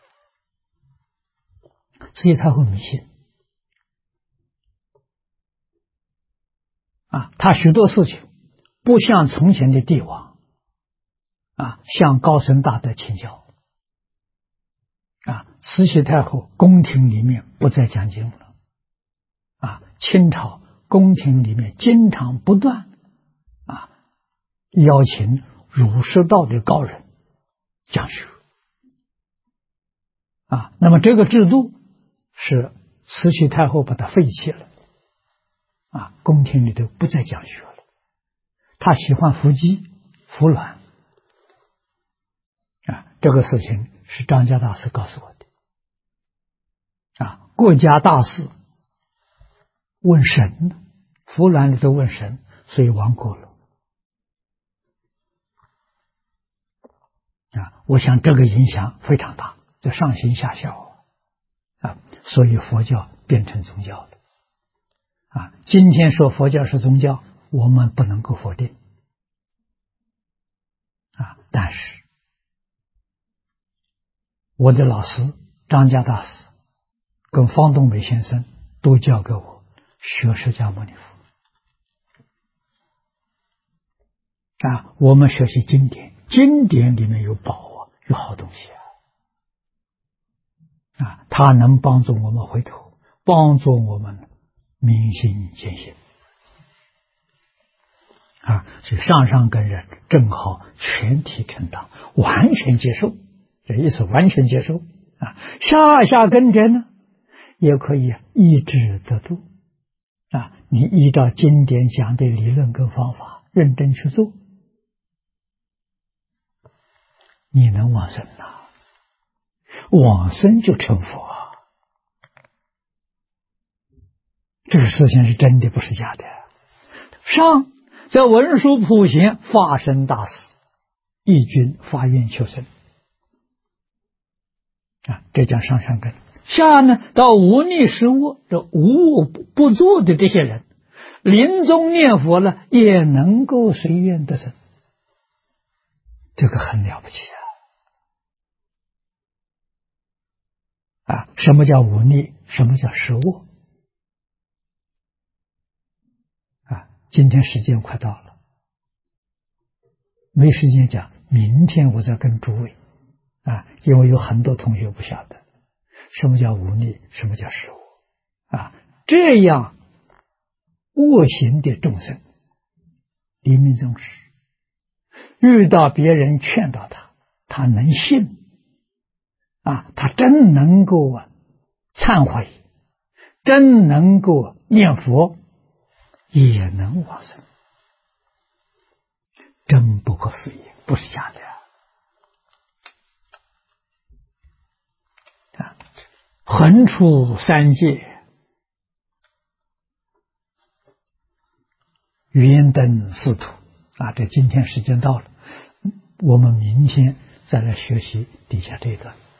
慈禧太后迷信他许多事情不像从前的帝王向高僧大德请教慈禧太后宫廷里面不再讲经了清朝宫廷里面经常不断邀请儒释道的高人讲学那么这个制度是慈禧太后把它废弃了宫廷里头不再讲学了。他喜欢伏击服软这个事情是张家大师告诉我的国家大事问神，服软里头问神，所以亡国了我想这个影响非常大，这上行下效所以佛教变成宗教了今天说佛教是宗教，我们不能够否定但是我的老师张家大师跟方东美先生都教给我学释迦牟尼佛我们学习经典，经典里面有宝有好东西它能帮助我们回头，帮助我们明心见性所以上根人正好全体承当，完全接受，这意思完全接受下根人呢也可以依止得度你依照经典讲的理论跟方法认真去做，你能往生往生就成佛这个事情是真的，不是假的。上在文殊普贤发生大事，义军发愿求生这叫上根。下呢，到无逆失恶，这无我不作的这些人，临终念佛了，也能够随愿得生，这个很了不起什么叫无逆？什么叫失恶？今天时间快到了，没时间讲，明天我再跟诸位因为有很多同学不晓得什么叫无逆，什么叫失恶这样恶行的众生，临命终时遇到别人劝导他，他能信他真能够忏悔，真能够念佛，也能往生，真不可思议，不是假的横出三界，圆登四土这今天时间到了，我们明天再来学习底下这一段。